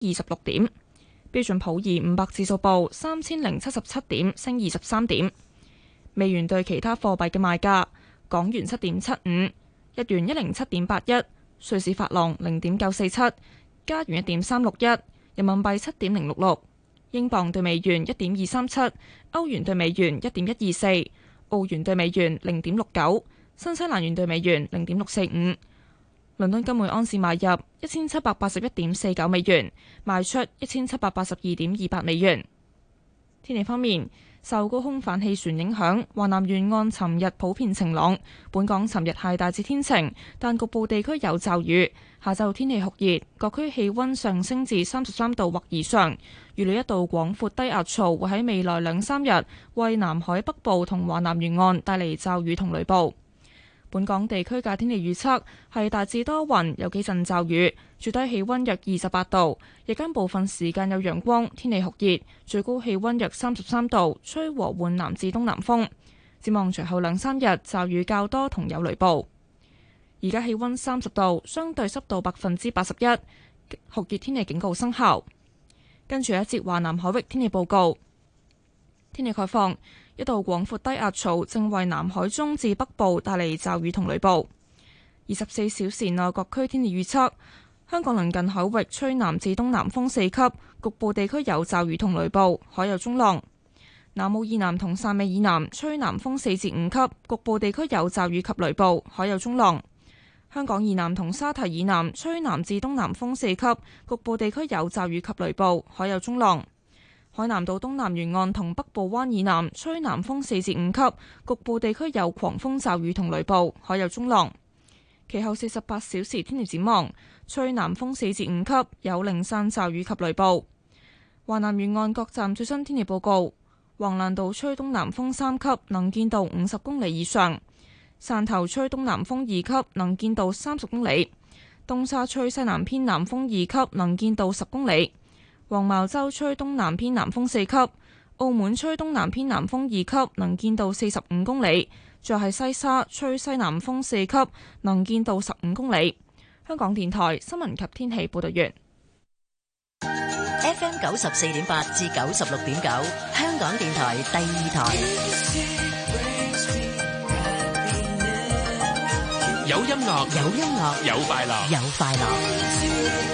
26點。標準普爾500指數報3077點，升23點。美元對其他貨幣嘅賣價：港元7.75，日元107.81，瑞士法郎0.947，加元1.361，人民幣7.066，英鎊對美元1.237，歐元對美元1.124，澳元對美元0.69，新西蘭元對美元0.645。倫敦金每盎司買入1781.49美元，賣出1782.28美元。天氣方面，受高空反氣旋影響，華南沿岸尋日普遍晴朗。本港尋日係大致天晴，但局部地區有驟雨。下晝天氣酷熱，各區氣溫上升至33度或以上。預料一道廣闊低壓槽會喺未來2-3日為南海北部同華南沿岸帶嚟驟雨同雷暴。本港地區嘅天氣預測係大致多雲，有幾陣驟雨，最低氣溫約28度，日間部分時間有陽光，天氣酷熱，最高氣溫約33度，吹和緩南至東南風。展望隨後2-3日驟雨較多同有雷暴。而家氣溫30度，相對濕度81%，酷熱天氣警告生效。跟住一節華南海域天氣報告。天氣概況，一道廣闊低壓槽正為南海中至北部帶嚟驟雨同雷暴。24小時內各區天氣預測：香港鄰近海域吹南至東南風4級，局部地區有驟雨同雷暴，海有中浪。南澳以南同汕尾以南吹南風4至5級，局部地區有驟雨及雷暴，海有中浪。香港以南同沙提以南吹南至東南風4級，局部地區有驟雨及雷暴，海有中浪。海南島東南沿岸同北部灣以南吹南風4至5級，局部地區有狂風驟雨同雷暴，海有中浪。其後48小時天氣展望，吹南風4至5級，有零散驟雨及雷暴。華南沿岸各站最新天氣報告：橫瀾島吹東南風3級，能見度50公里以上；汕頭吹東南風2級，能見度30公里；東沙吹西南偏南風2級，能見度10公里。黃茅洲吹東南偏南風4級，澳門吹東南偏南風2級，能見度45公里。再係西沙吹西南風4級，能見度15公里。香港電台新聞及天氣報道完。 FM 94.8至96.9，香港電台第2台。 有音樂， 有音樂， 有快樂， 有快樂。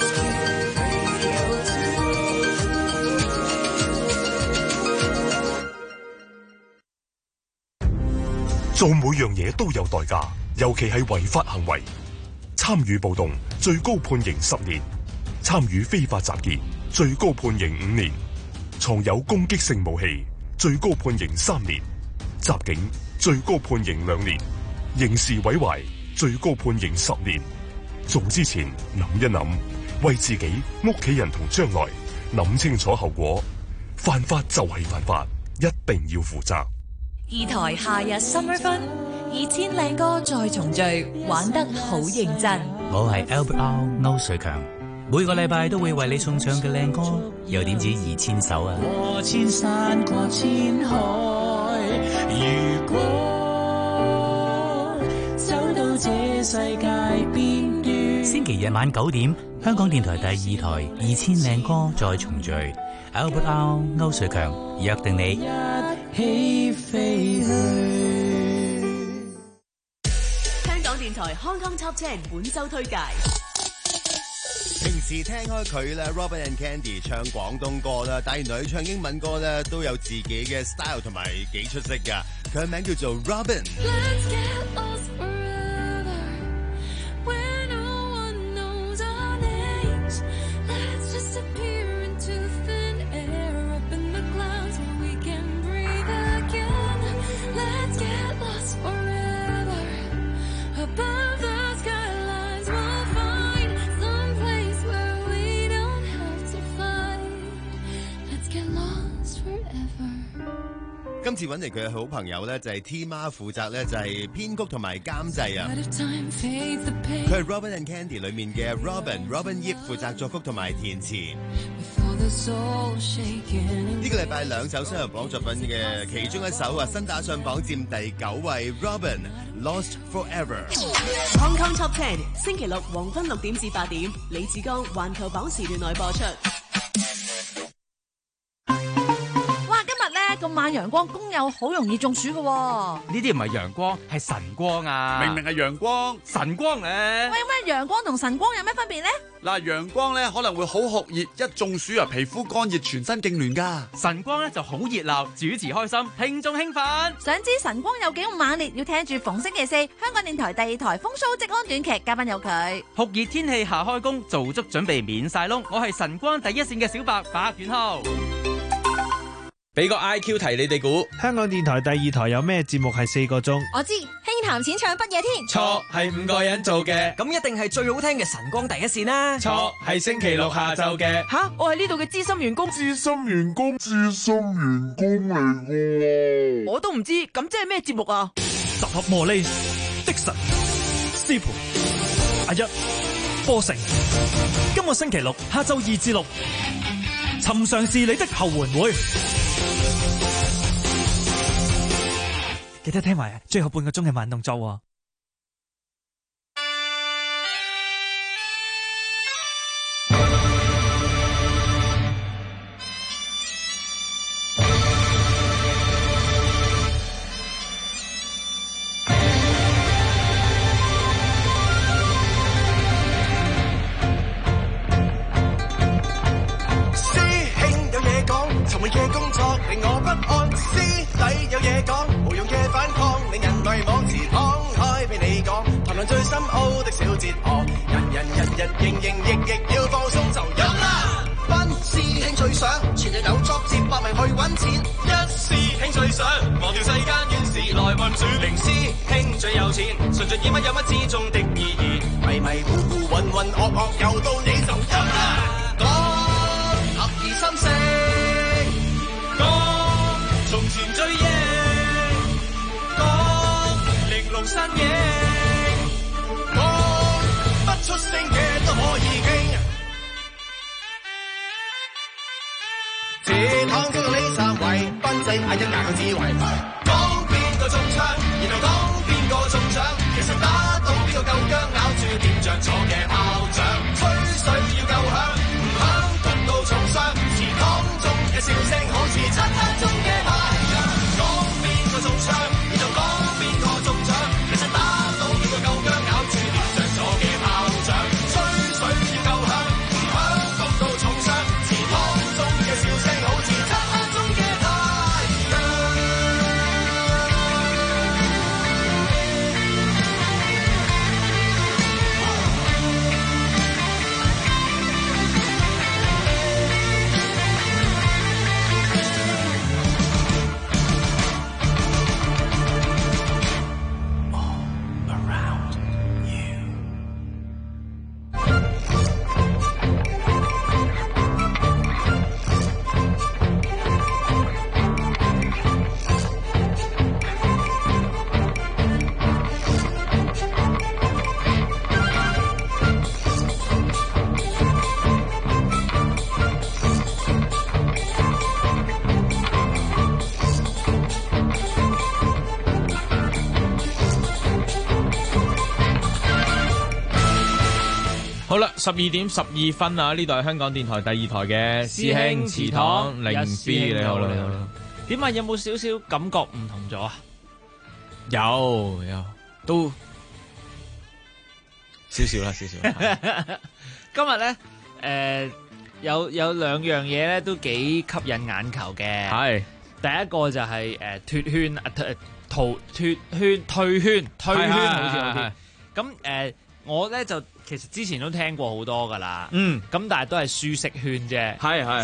做每樣嘢都有代價，尤其係違法行為。參與暴動最高判刑10年，參與非法集結最高判刑5年，藏有攻擊性武器最高判刑3年，襲警最高判刑2年，刑事毀壞最高判刑10年。做之前諗一諗，為自己、屋企人同將來諗清楚後果。犯法就係犯法，一定要負責。 2台夏日 Summer Fun， 2000靚歌再重聚，玩得好認真。 我係 Albert R 歐瑞強，每個禮拜都會為你送上嘅靚歌，又點止2000首啊！ 過千山過千海，如果走到這世界邊端。 星期日晚9點，香港電台第2台2000靚歌再重聚。Albert R 歐瑞強約定你。 起飛去。 香港電台 Hong Kong Top 10本周推介。 平時聽開佢咧 Robin and Candy 唱廣東歌啦，但原來佢唱英文歌咧都有自己嘅 style 同埋幾出色噶。佢嘅名叫做 Robin。今次揾嚟佢嘅好朋友咧，就係 T 媽負責咧，就係編曲同埋監製啊。佢係 Robin and Candy 裏面嘅 Robin Yip 負責作曲同埋填詞。 呢個禮拜2首新人榜作品嘅其中一首新打上榜佔第9位 Robin Lost Forever。 Hong Kong Top 10星期六黃昏6點至8點，李志剛環球榜時段內播出。 咁晚陽光，工友好容易中暑㗎喎。 呢啲唔係陽光，係晨光啊！ 明明係陽光，晨光咧。 喂，咩陽光同晨光有咩分別呢？ 嗱，陽光咧可能會好酷熱，一中暑啊，皮膚乾熱，全身痙攣噶。 晨光咧就好熱鬧，主持開心，聽眾興奮。 想知晨光有幾咁猛烈？要聽住逢星期四香港電台第2台風騷即安短劇，嘉賓有佢。 酷熱天氣下開工，做足準備免晒窿。我係晨光第一線嘅小白白遠浩。 俾個 IQ 題你哋估， 香港電台第2台有咩節目係4個鐘？ 我知，輕談淺唱不夜天。 錯，係5個人做嘅。 咁一定係最好聽嘅晨光第一線啦。 錯，係星期六下晝嘅。 吓，我係呢度嘅資深員工。 資深員工嚟嘅。 我都唔知，咁即係咩節目啊？ 集合魔力的神師傅阿一波成，今個星期六下晝2至6。尋常是你的後援會，記得聽埋最後半個鐘嘅慢動作喎。 最深奧的小哲學，人營亦要放鬆就飲啦。班師兄最想全日有作接百名去揾錢，一師兄最想忘掉世間怨事來運轉，零師兄最有錢，順盡演乜有乜之中的意義，迷迷糊糊渾渾噩噩又到你就飲啦。講合二三四，講從前追憶，講玲瓏山野。出聲嘅都可以傾，自躺中嘅李三位，賓仔嗌一嗌佢智慧，講邊個中槍，然後講邊個中獎，其實打到邊個夠薑，咬住點着咗嘅炮仗，吹水要夠響，唔響痛到重傷，祠堂中嘅笑聲好似漆黑中嘅太陽，講邊個中槍，然後講邊個中獎，其實打到邊個夠薑，咬住點着咗嘅炮仗。 好啦，12:12啊！呢度係香港電台第2台嘅師兄祠堂零 B， 你好啦，你好啦。 點啊？有冇少少感覺唔同咗啊？ 有都少少啦。 今日咧，有2樣嘢咧都幾吸引眼球嘅。係第一個就係退圈，好似好啲。咁我咧就其實之前都聽過好多噶啦，咁但係都係舒適圈啫。係，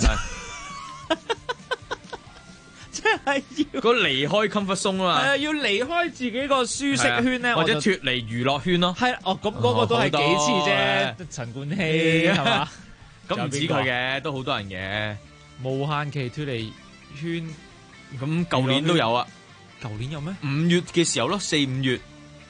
即係要個離開 comfort zone 啊嘛。 係啊，要離開自己個舒適圈咧， 或者脫離娛樂圈咯。 係咁嗰個都係幾次啫，陳冠希係嘛？ 咁唔止佢嘅，都好多人嘅。 無限期脫離圈， 咁舊年都有啊。 舊年有咩？ 5月嘅時候咯，4、5月。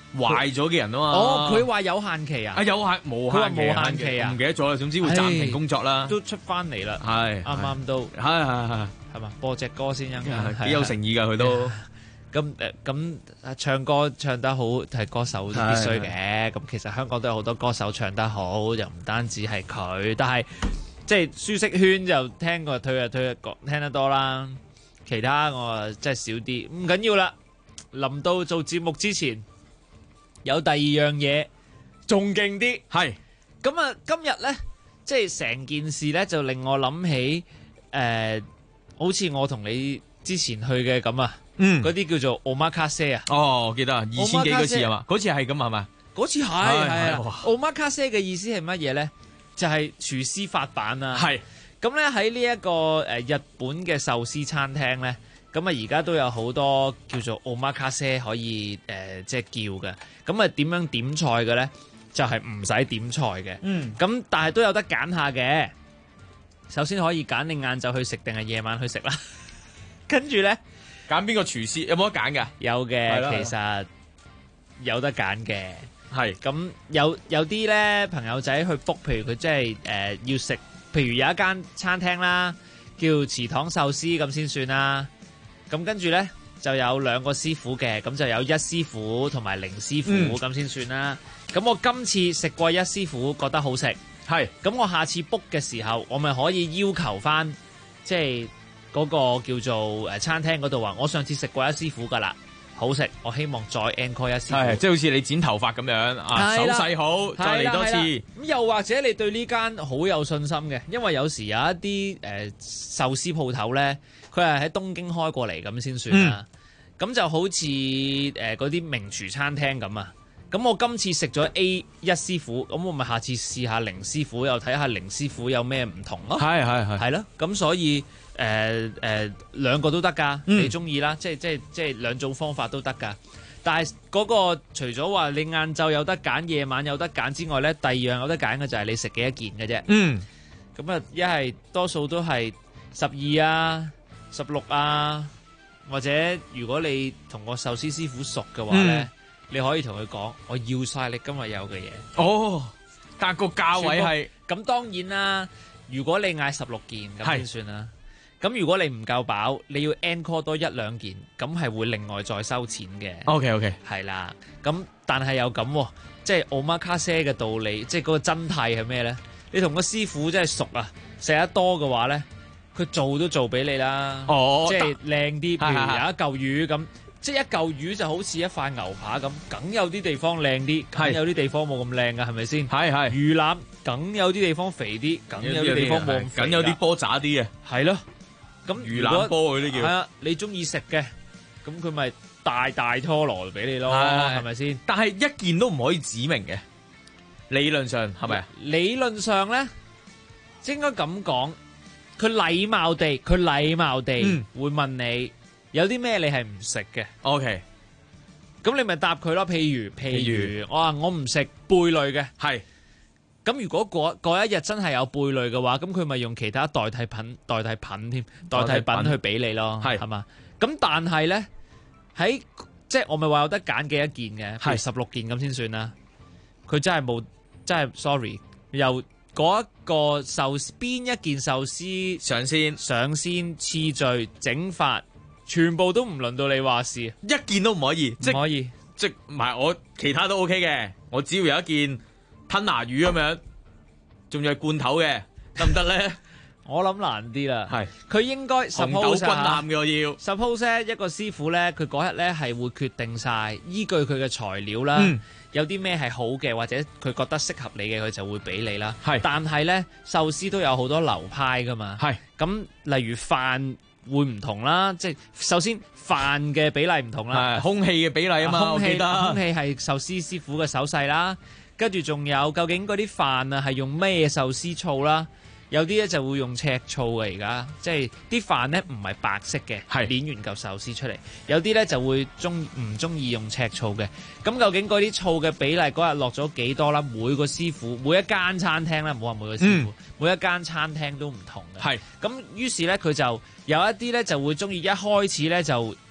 壞咗嘅人啊嘛。 哦，佢話有限期啊？ 啊，有限無限期， 無限期啊？ 唔記得咗啦。總之會暫停工作啦。 都出翻嚟啦， 係啱都係嘛？播隻歌先， 幾有誠意㗎佢都。 咁唱歌唱得好係歌手必須嘅。咁其實香港都有好多歌手唱得好，又唔單止係佢，但係即係舒適圈就聽過退聽得多啦。其他我真係少啲，唔緊要啦。臨到做節目之前，有第二樣嘢仲勁啲。係咁啊！今日呢，即係成件事呢，就令我諗起好似我同你之前去嘅咁啊。嗰啲叫做 omakase 啊。 哦，我記得啊，2000幾個次係嘛？嗰次係咁係嘛？ 嗰次係 omakase 嘅意思係乜嘢咧？就係廚師發辦啊。係咁咧，喺呢一個日本嘅壽司餐廳咧，咁啊而家都有好多叫做 omakase 可以即係叫嘅。咁啊點樣點菜嘅咧？就係唔使點菜嘅。咁但係都有得揀下嘅。首先可以揀你晏晝去食定係夜晚去食啦。跟住咧。 揀邊個廚師有冇得揀㗎？ 有嘅，其實有得揀嘅。係咁有啲咧朋友仔去 book，譬如佢即係要食，譬如有一間餐廳啦，叫祠堂壽司咁先算啦。咁跟住咧就有2個師傅嘅，咁就有1師傅同埋0師傅咁先算啦。咁我今次食過1師傅，覺得好食。係咁我下次 book 嘅時候，我咪可以要求翻即係。嗰個叫做餐廳嗰度話，我上次食過1師傅㗎啦，好食，我希望再 encore 1師傅。係，即係好似你剪頭髮咁樣啊，手勢好，再嚟多次。咁又或者你對呢間好有信心嘅，因為有時有一啲壽司鋪頭咧，佢係喺東京開過嚟咁先算啦。咁就好似嗰啲名廚餐廳咁啊。咁我今次食咗 A 1師傅，咁我咪下次試下0師傅，又睇下0師傅有咩唔同咯。係咯，咁所以兩個都得㗎，你中意啦，即係兩種方法都得㗎。但係嗰個除咗話你晏晝有得揀，夜晚有得揀之外咧，第二樣有得揀嘅就係你食幾多件嘅啫。咁啊，一係多數都係12啊、16啊，或者如果你同個壽司師傅熟嘅話咧。你可以同佢講，我要晒你今日有嘅嘢。哦，但係個價位係咁，當然啦。如果你嗌16件咁先算啦。咁如果你唔夠飽，你要 encore 多1-2件，咁係會另外再收錢嘅。OK， 係啦。咁但係又咁，即係 omakase 嘅道理，即係嗰個真諦係咩咧？你同個師傅真係熟啊，食得多嘅話咧，佢做都做俾你啦。即係靚啲，譬如有一嚿魚咁。即係一嚿魚就好似一塊牛扒咁，梗有啲地方靚啲，梗有啲地方冇咁靚㗎，係咪先？係魚腩梗有啲地方肥啲，梗有啲地方冇咁肥，梗有啲波渣啲嘅。係咯，咁魚腩波嗰啲叫。係啊，你中意食嘅，咁佢咪大拖羅俾你咯，係咪先？但係一件都唔可以指明嘅，理論上係咪啊？理論上咧，應該咁講，佢禮貌地會問你。有啲咩你係唔食嘅 ？OK， 咁你咪答佢咯。譬如我話我唔食貝類嘅，係。咁如果嗰一日真係有貝類嘅話，咁佢咪用其他代替品去俾你咯，係嘛？咁但係咧喺即係我咪話有得揀幾多件嘅，係16件咁先算啦。佢真係 sorry， 由嗰一個壽司邊一件壽司上先次序整法。全部都唔輪到你話事，一件都唔可以，唔可以，即唔係我其他都 OK 嘅，我只要有一件吞拿魚咁樣，仲要係罐頭嘅，得唔得咧？我諗難啲啦，係佢應該紅豆軍艦嘅我要 suppose 一個師傅咧，佢嗰日咧係會決定晒，依據佢嘅材料啦，有啲咩係好嘅，或者佢覺得適合你嘅，佢就會俾你啦。係，但係咧壽司都有好多流派噶嘛，係咁例如飯。會唔同啦，即係首先飯嘅比例唔同啦，空氣嘅比例啊嘛，空氣係壽司師傅嘅手勢啦，跟住仲有究竟嗰啲飯啊係用咩壽司醋啦？有啲咧就會用赤醋嘅，而家即係啲飯咧唔係白色嘅，係攣完嚿壽司出嚟。有啲咧就會唔中意用赤醋嘅。咁究竟嗰啲醋嘅比例嗰日落咗幾多啦？每個師傅每一間餐廳咧，唔好話每個師傅，每一間餐廳都唔同嘅。係咁，於是咧佢就有一啲咧就會中意一開始咧就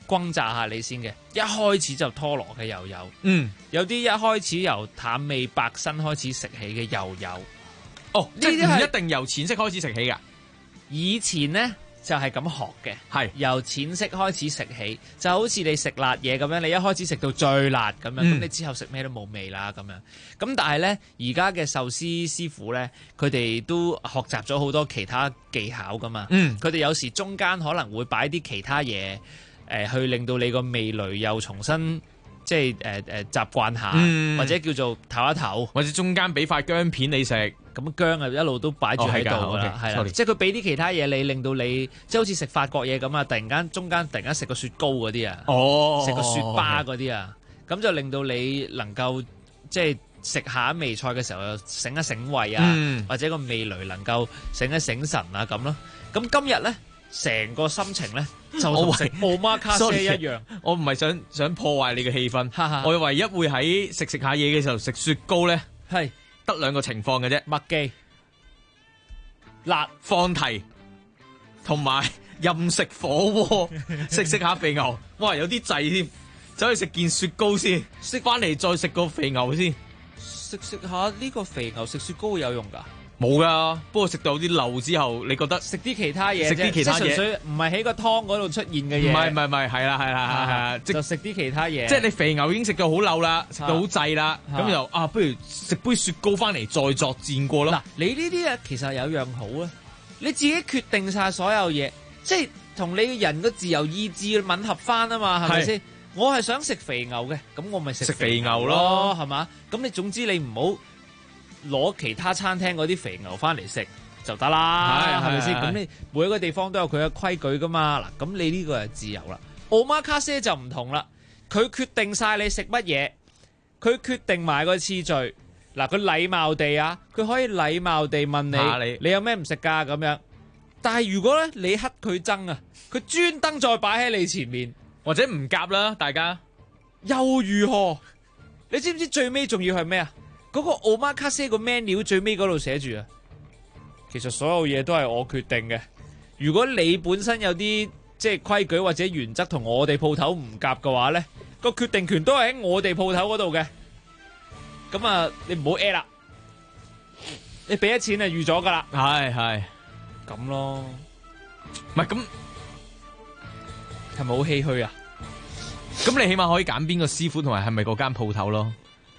轟炸下你先嘅，一開始就拖羅嘅又有，有啲一開始由淡味白身開始食起嘅又有。 哦，呢啲係一定由淺色開始食起㗎。 以前呢，就係咁學嘅，係由淺色開始食起，就好似你食辣嘢咁樣，你一開始食到最辣咁樣，咁你之後食咩都冇味啦咁樣。咁但係呢，而家嘅壽司師傅呢，佢哋都學習咗好多其他技巧噶嘛。佢哋有時中間可能會擺啲其他嘢，去令到你個味蕾又重新即係習慣下，或者叫做唞一唞， 或者中間俾塊薑片你食。 咁薑啊一路都擺住喺度㗎啦，係啦，即係佢俾啲其他嘢你，令到你即係好似食法國嘢咁啊！突然間中間突然間食個雪糕嗰啲啊，食個雪巴嗰啲啊，咁就令到你能夠即係食下一味菜嘅時候又醒一醒胃啊，或者個味蕾能夠醒一醒神啊咁咯。咁今日咧成個心情咧就同食omakase一樣， 我唔係想破壞你嘅氣氛，我唯一會喺食下嘢嘅時候食雪糕咧係。得兩個情況嘅啫， 麥記、辣、 放題，同埋任食火鍋，食下肥牛，哇有啲滯添，走去食件雪糕先，食翻嚟再食個肥牛先， 食下呢個肥牛食雪糕會有用㗎？ 冇噶，不過食到啲漏之後，你覺得食啲其他嘢， 食啲其他嘢， 純粹唔係喺個湯嗰度出現嘅嘢。 唔係，係啦， 就食啲其他嘢。 即係你肥牛已經食到好漏啦，食到好滯啦，咁就不如食杯雪糕翻嚟再作戰過咯。 嗱，你呢啲其實有樣好啊，你自己決定晒所有嘢，即係同你嘅人嘅自由意志吻合翻啊嘛，係咪先？我係想食肥牛嘅，咁我咪食肥牛咯，係嘛？咁你總之你唔好攞其他餐廳嗰啲肥牛翻嚟食就得啦，係咪先？咁你每一個地方都有佢嘅規矩噶嘛。嗱，咁你呢個係自由啦。omakase就唔同啦，佢決定晒你食乜嘢，佢決定埋個次序。嗱，佢禮貌地啊，佢可以禮貌地問你有咩唔食噶咁樣。但係如果咧你乞佢憎啊，佢專登再擺喺你前面， 或者唔夾啦，大家又如何？你知唔知最尾仲要係咩啊？嗰個 omakase 個 menu 最尾嗰度寫住啊，其實所有嘢都係我決定嘅。如果你本身有啲即係規矩或者原則同我哋鋪頭唔夾嘅話咧，個決定權都係喺我哋鋪頭嗰度嘅。咁啊，你唔好 at 啦，你俾咗錢就預咗噶啦。 係咁咯， 唔係咁係咪好唏噓啊？ 咁你起碼可以揀邊個師傅同埋係咪嗰間鋪頭咯？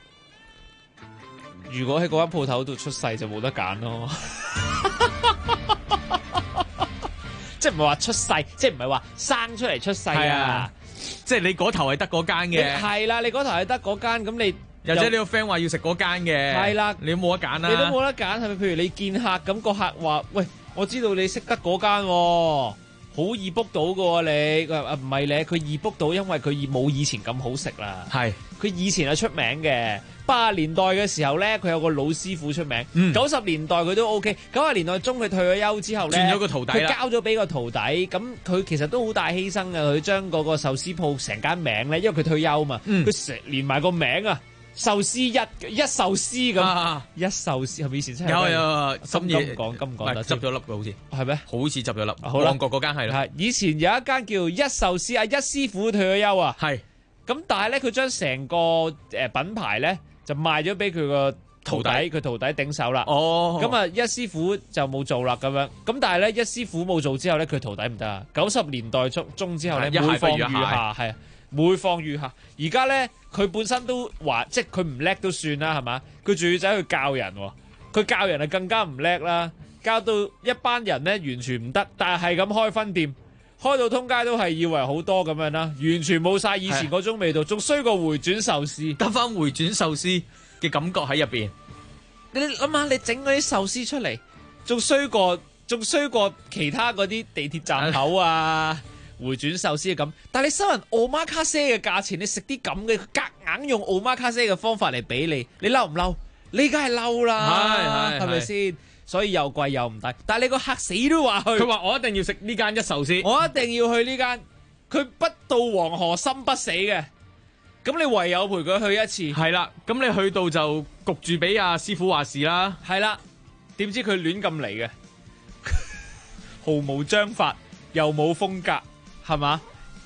如果喺嗰間鋪頭度出世就冇得揀咯，即係唔係話出世，即係唔係話生出嚟出世啊？ 即係你嗰頭係得嗰間嘅， 係啦，你嗰頭係得嗰間，咁你或者你個 friend 話要食嗰間嘅， 係啦， 你都冇得揀啦， 你都冇得揀，係咪？譬如你見客咁，個客話：喂，我知道你識得嗰間喎。好易 book 到㗎喎你，佢話唔係咧，佢易 book 到，因為佢冇以前咁好食啦。係，佢以前係出名嘅，80年代嘅時候咧，佢有個老師傅出名。90年代佢都 OK， 90年代中佢退咗休之後咧， 轉咗個徒弟啦， 佢交咗俾個徒弟，咁佢其實都好大犧牲嘅，佢將嗰個壽司鋪成間名咧，因為佢退休嘛，佢成連埋個名啊。壽司一壽司咁，一壽司係咪以前真係有深夜咁講得執咗粒嘅好似係咩？ 好似執咗粒。 好啦， 旺角嗰間係啦。 係以前有一間叫一壽司啊，一師傅退咗休啊。係咁，但係咧佢將成個品牌咧就賣咗俾佢個徒弟，佢徒弟頂手啦。哦，咁啊一師傅就冇做啦咁樣。咁但係咧一師傅冇做之後咧，佢徒弟唔得啊。90年代中之後咧，每況愈下係。每況愈下，而家咧佢本身都話，即係佢唔叻都算啦，係嘛？佢仲要走去教人，佢教人就更加唔叻啦，教到一班人咧完全唔得，但係咁開分店，開到通街都係以為好多咁樣啦，完全冇晒以前嗰種味道，仲衰過回轉壽司， 得翻回轉壽司嘅感覺喺入邊。 你諗下，你整嗰啲壽司出嚟，仲衰過其他嗰啲地鐵站口啊！回轉壽司咁，但係你收人 omakase 嘅價錢，你食啲咁嘅，夾硬用 omakase 嘅方法嚟俾你，你嬲唔嬲？你梗係嬲啦，係咪先？所以又貴又唔抵，但係你個客死都話去， 佢話我一定要食呢間一壽司， 我一定要去呢間，佢不到黃河心不死嘅，咁你唯有陪佢去一次。 係啦，咁你去到就焗住俾阿師傅話事啦。 係啦，點知佢亂咁嚟嘅，毫無章法，又冇風格。係嘛？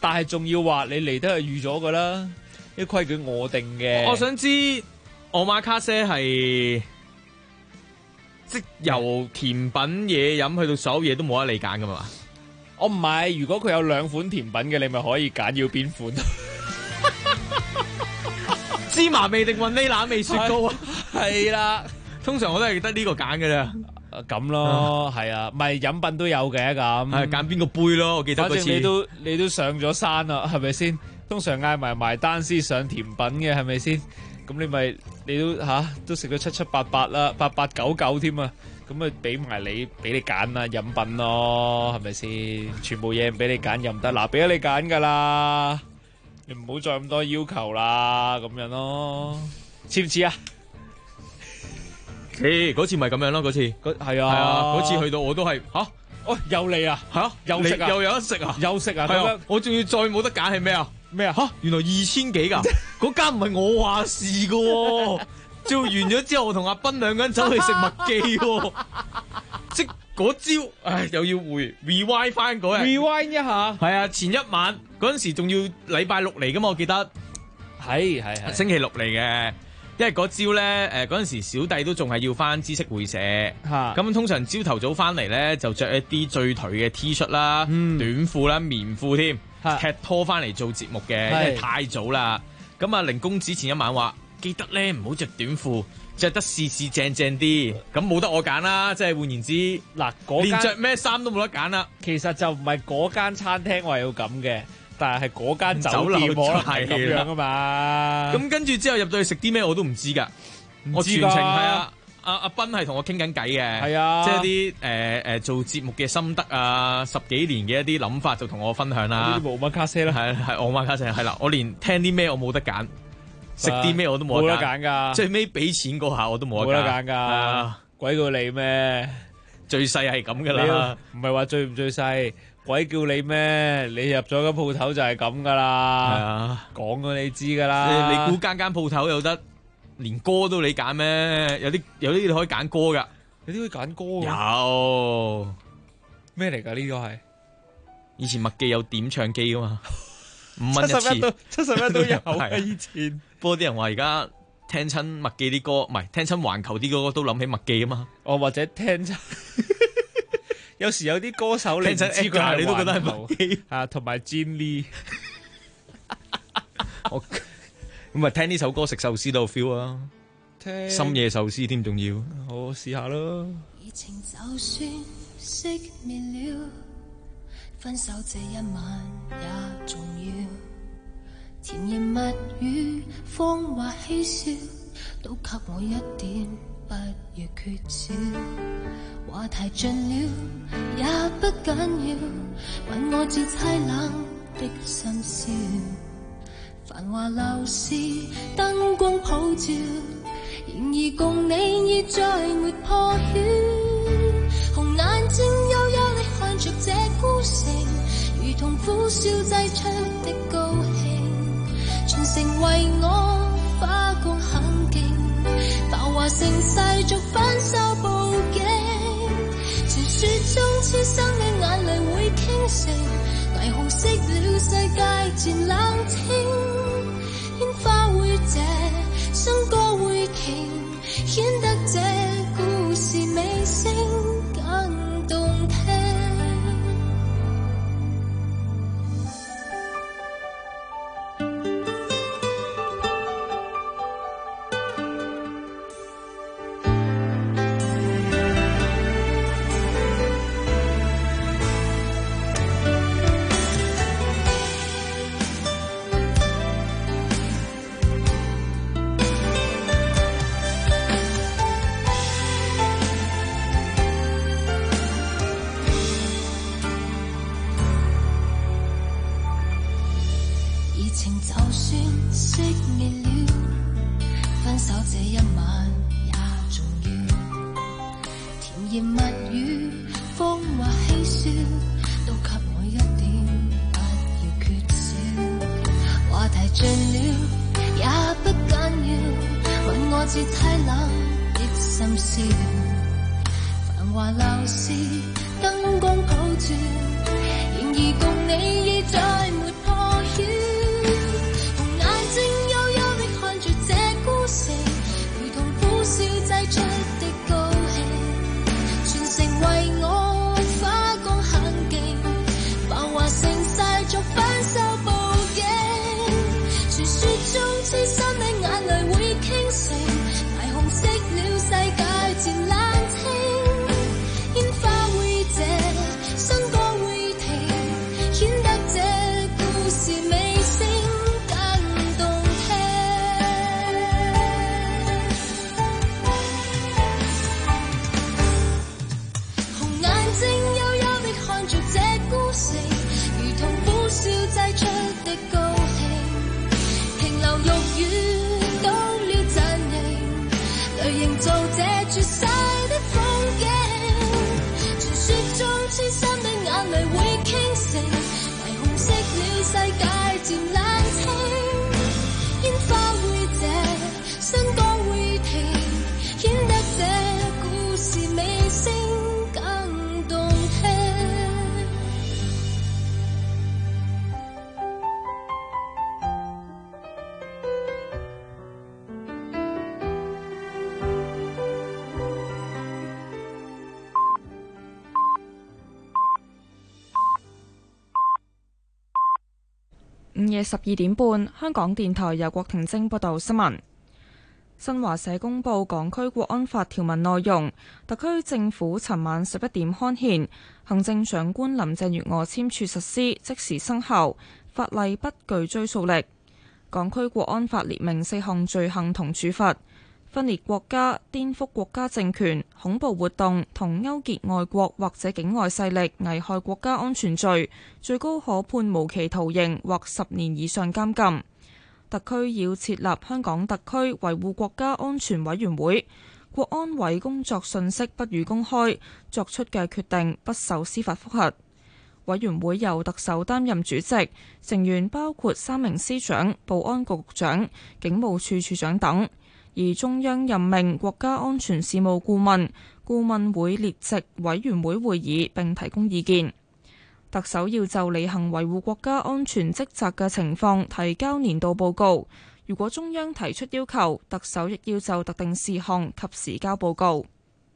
但係仲要話你嚟得係預咗噶啦，啲規矩我定嘅。 我想知我馬卡西係即由甜品嘢飲去到所有嘢都冇得你揀噶嘛？ 我唔係，如果佢有2款甜品嘅，你咪可以揀要邊款。 芝麻味定雲呢拿味雪糕啊？ 係啦， 通常我都係得呢個揀嘅啫。 咁咯，係啊，咪飲品都有嘅咁。 係揀邊個杯咯？我記得嗰次。 反正你都上咗山啦，係咪先？通常嗌埋單先上甜品嘅，係咪先？咁你都食咗7七八八啦，8、8、9、9添啊！咁咪俾你揀啦，飲品咯，係咪先？全部嘢唔俾你揀又唔得，嗱，俾咗你揀噶啦，你唔好再咁多要求啦，咁樣咯，似唔似啊？ 嗰次咪咁樣咯，嗰次係啊， 嗰次去到我都係又嚟啊，又食啊， 又有得食啊， 又食啊， 係啊，我仲要再冇得揀係咩啊？ 咩啊？ 原來2000幾㗎，嗰間唔係我話事㗎喎。做完咗之後，我同阿斌兩個人走去食麥記喎，即嗰朝，又要rewind 翻嗰日 rewind 一下。 係啊，前一晚嗰陣時仲要禮拜六嚟㗎嘛，我記得係星期六嚟嘅，因為嗰朝咧嗰陣時小弟都仲係要翻知識會社，咁通常朝頭早翻嚟咧就着一啲最頹嘅 T 恤啦、短褲啦、棉褲添，踢拖翻嚟做節目嘅，因為太早啦。咁啊，凌公子前一晚話。記得咧唔好着短褲，着得試正啲，咁冇得我揀啦。即係換言之， 嗱， 連着咩衫都冇得揀啦。 其實就唔係嗰間餐廳話要咁嘅，但係嗰間酒店可能係咁樣啊嘛。 咁跟住之後入到去食啲咩我都唔知㗎，我全程係啊，阿斌係同我傾緊偈嘅， 係啊， 即係啲做節目嘅心得啊，10幾年嘅一啲諗法就同我分享啦。 呢啲冇乜卡西啦， 係我馬卡西係啦，我連聽啲咩我冇得揀。食啲咩我都冇得揀㗎， 最尾俾錢嗰下我都冇得揀㗎，鬼叫你咩？ 最細係咁㗎啦， 唔係話最唔最細，鬼叫你咩？你入咗間鋪頭就係咁㗎啦，係啊，講咗你知㗎啦。 你估間鋪頭有得連歌都你揀咩？有啲你可以揀歌㗎， 有啲可以揀歌㗎。 有咩嚟㗎？呢個係以前麥記有點唱機㗎嘛。5蚊一次 ，71都有嘅以前。 不過啲人話而家聽親麥記啲歌，唔係聽親環球啲歌都諗起麥記啊嘛。 或者聽親，有時有啲歌手你唔知佢係你都覺得係麥記啊，同埋 Gin Lee。 咁咪聽呢首歌食壽司都有 feel 啊！深夜壽司添，仲要好試下咯。 熱情就算熄滅了，分手這一晚也重要，甜言蜜語謊話嬉笑，都給我一點，不要缺少。話題盡了也不緊要，問我這凄冷的心笑。繁華樓市燈光普照，然而共你已再沒破曉。紅眼睛幽幽地看着這孤城，如同苦笑擠出的高興，全城為我花光很勁，繁華盛世俗分手報警，傳說中痴心的眼淚會傾城，霓虹熄了世界漸冷清，煙花會謝，笙歌會停，顯得這故事尾聲更動聽。樓市燈光普照，然而共你已再沒破着這孤城，如同苦笑擠出的高興，停留6月到了陣營，來營造這絕世的風景。傳說中千山的眼淚會傾城，霓虹熄了世界漸冷清，煙花會謝，新光會停，顯得這故事尾聲更動聽。 午夜12點半，香港電台由郭婷晶報道新聞。新華社公布港區國安法條文內容，特區政府尋晚11點刊憲，行政長官林鄭月娥簽署實施，即時生效，法例不具追溯力。港區國安法列明4項罪行同處罰：分裂國家、顛覆國家政權、恐怖活動同勾結外國或者境外勢力危害國家安全罪，最高可判無期徒刑或10年以上監禁。特區要設立香港特區維護國家安全委員會，國安委工作信息不予公開，作出嘅決定不受司法覆核。委員會由特首擔任主席，成員包括3名司長、保安局局長、警務處處長等。而中央任命國家安全事務顧問，顧問會列席委員會會議並提供意見。特首要就履行維護國家安全職責嘅情況提交年度報告。如果中央提出要求，特首亦要就特定事項及時交報告。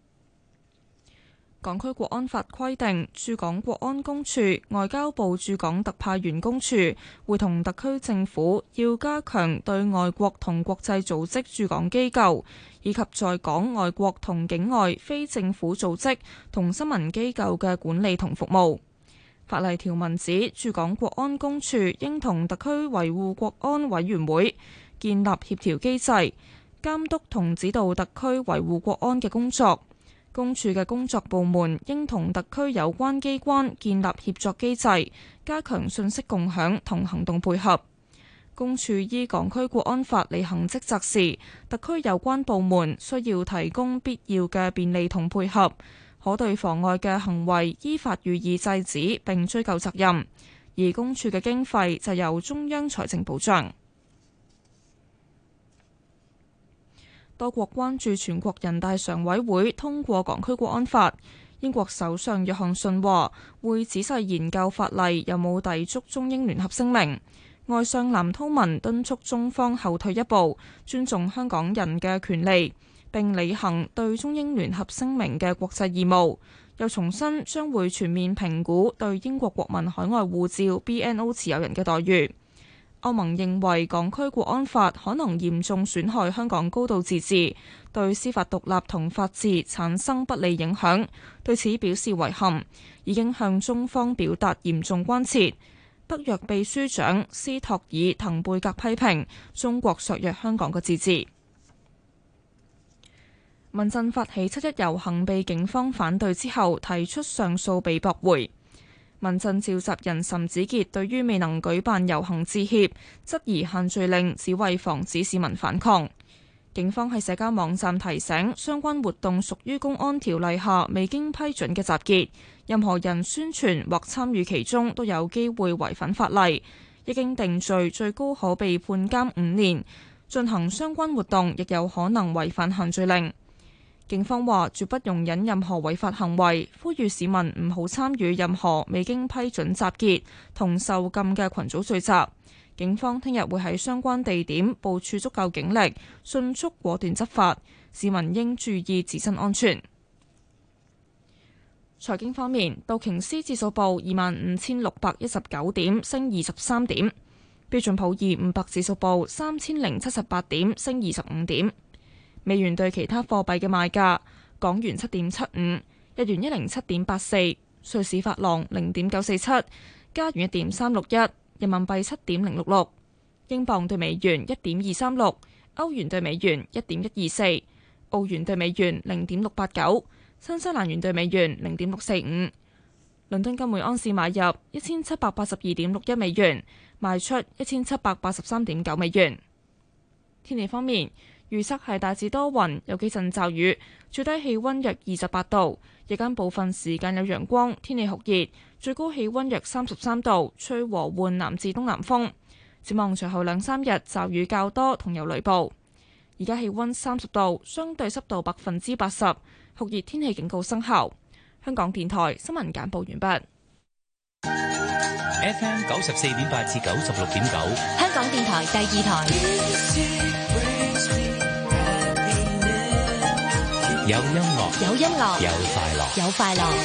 港區國安法規定，駐港國安公署、外交部駐港特派員公署會同特區政府要加強對外國同國際組織駐港機構，以及在港外國同境外非政府組織同新聞機構嘅管理同服務。法例條文指，駐港國安公署應同特區維護國安委員會建立協調機制，監督同指導特區維護國安嘅工作。公署嘅工作部門應同特區有關機關建立協作機制，加強信息共享同行動配合。公署依港區國安法履行職責時，特區有關部門需要提供必要嘅便利同配合，可對妨礙嘅行為依法予以制止並追究責任。而公署嘅經費就由中央財政保障。多國關注全國人大常委會通過港區國安法。英國首相約翰遜話會仔細研究法例有冇抵觸中英聯合聲明。外相藍韜文敦促中方後退一步，尊重香港人嘅權利，並履行對中英聯合聲明嘅國際義務。又重申將會全面評估對英國國民海外護照 BNO 持有人嘅待遇。歐盟認為港區國安法可能嚴重損害香港高度自治，對司法獨立同法治產生不利影響，對此表示遺憾，已經向中方表達嚴重關切。北約秘書長斯托爾滕貝格批評中國削弱香港嘅自治。民陣發起7·1遊行被警方反對之後，提出上訴被駁回。民陣召集人岑子傑對於未能舉辦遊行致歉，質疑限聚令只為防止市民反抗。警方喺社交網站提醒，相關活動屬於公安條例下未經批准嘅集結，任何人宣傳或參與其中都有機會違反法例，一經定罪，最高可被判監5年。進行相關活動亦有可能違反限聚令。警方話絕不容忍任何違法行為，呼籲市民唔好參與任何未經批准集結同受禁嘅群組聚集。警方聽日會喺相關地點部署足夠警力，迅速果斷執法。市民應注意自身安全。財經方面，道瓊斯指數報25,619點，升23點；標準普爾500指數報3078點，升25點。美元對其他貨幣嘅賣價：港元7.75，日元107.84，瑞士法郎0.947，加元1.361，人民幣7.066，英鎊對美元1.236，歐元對美元1.124，澳元對美元0.689，新西蘭元對美元0.645。 倫敦金每安士買入1782.61美元，賣出1783.9美元。天氣方面，預測係大致多雲，有幾陣驟雨，最低氣溫約28度，日間部分時間有陽光，天氣酷熱，最高氣溫約33度，吹和緩南至東南風。展望隨後2-3日驟雨較多同有雷暴。而家氣溫30度，相對濕度80%，酷熱天氣警告生效。香港電台新聞簡報完畢。 FM 94.8至96.9， 香港電台第2台。 有音樂， 有音樂， 有快樂， 有快樂。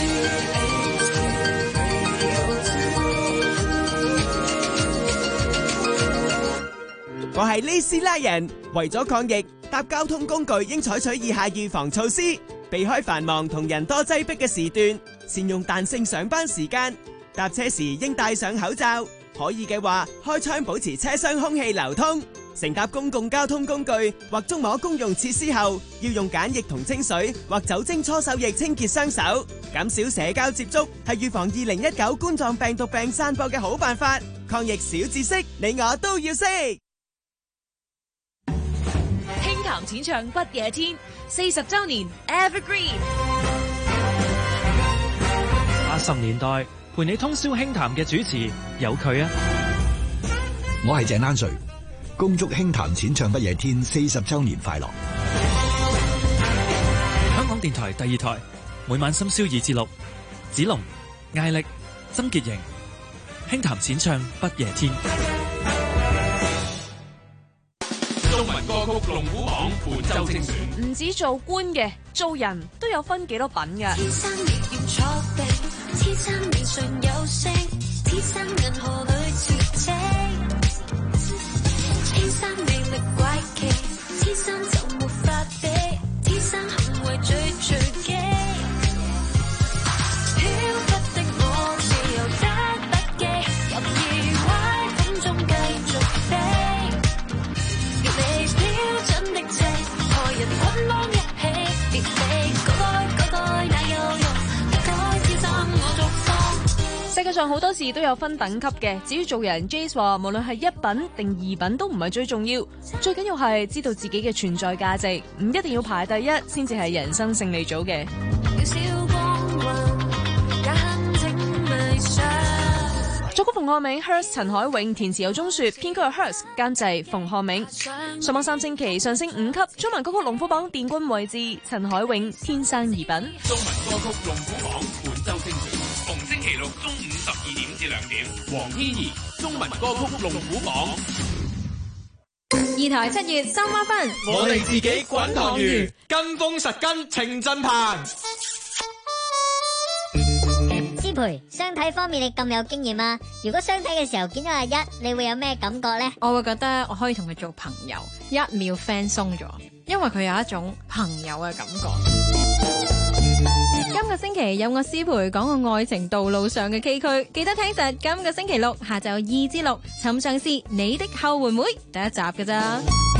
我係呢斯拉人，為咗抗疫，搭交通工具應採取以下預防措施：避開繁忙同人多擠迫嘅時段，善用彈性上班時間，搭車時應戴上口罩，可以嘅話開窗保持車廂空氣流通。乘搭公共交通工具或觸摸公用設施後，要用梘液同清水或酒精搓手液清潔雙手。減少社交接觸係預防2019冠狀病毒病散播嘅好辦法。抗疫小知識，你我都要識。 輕談淺唱不夜天40週年 Evergreen。 80年代陪你通宵輕談嘅主持有佢啊！ 我係鄭丹瑞，恭祝輕談淺唱不夜天40週年快樂。 香港電台第2台每晚深宵2至6，子龍、艾力、曾潔瑩，輕談淺唱不夜天。 中文歌曲龍虎榜本周精選， 唔止做官嘅，做人都有分幾多品㗎。 天生亦要坐定，天生面上有星，天生銀河裏絕跡，天生魅力怪奇，天生就沒法比，天生行為最隨機，飄忽的我自由得不羈，入意歪風中繼續飛，越嚟標準的車，害人捆綁一起，別理改哪有用，改天生我作風。 世界上好多事都有分等級嘅，至於做人 ，Jace 話無論係1品定2品都唔係最重要，最緊要係知道自己嘅存在價值，唔一定要排第一先至係人生勝利組嘅。作曲馮漢銘 Hers 陳海永，填詞有鐘雪，編曲係 Hers， 監製馮漢銘。上網3星期上升5級，中文歌曲龍虎榜殿軍位置，陳海永天生2品。 中文歌曲龍虎榜本周精選，逢星期六中午12點至2點，黃天怡中文歌曲龍虎榜。 2台7月三孖分， 我哋自己滾糖魚，跟風實跟程振鵬。 師培，相睇方面你咁有經驗啊，如果相睇嘅時候見到阿一，你會有咩感覺呢？ 我會覺得我可以同佢做朋友，1秒 friend 鬆咗，因為佢有一種朋友嘅感覺。今個星期有我師培講個愛情道路上嘅崎嶇，記得聽實今個星期六下晝2至6，尋常是你的後援會第一集㗎咋。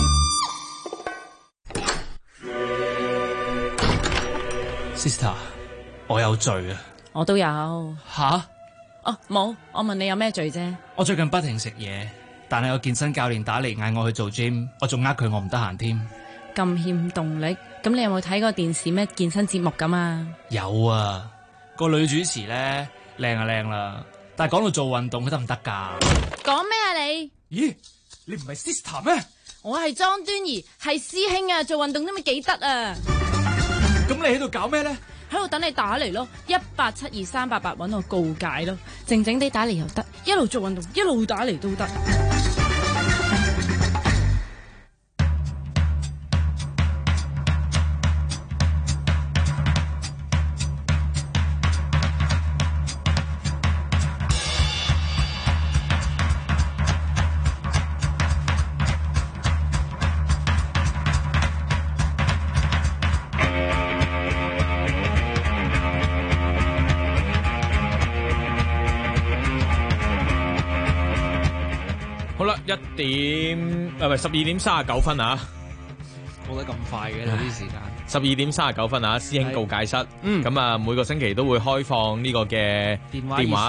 Sister， 我有罪啊！ 我都有。 吓？ 哦，冇，我問你有咩罪啫？ 我最近不停食嘢，但係有健身教練打嚟嗌我去做 gym， 我仲呃佢我唔得閒添。 咁欠動力，咁你有冇睇過電視咩健身節目咁啊？ 有啊，個女主持咧靚啊靚啦，但係講到做運動佢得唔得㗎？ 講咩啊你？ 咦，你唔係 sister 咩？ 我係莊端儀，係師兄啊，做運動都咪幾得啊？ 咁你喺度搞咩咧？ 喺度等你打嚟咯，1872388搵我告解咯，靜靜地打嚟又得，一路做運動一路打嚟都得。 12點39分啊！ 過得咁快嘅呢啲時間。 12點39分啊，師兄告解室。咁啊，每個星期都會開放呢個嘅電話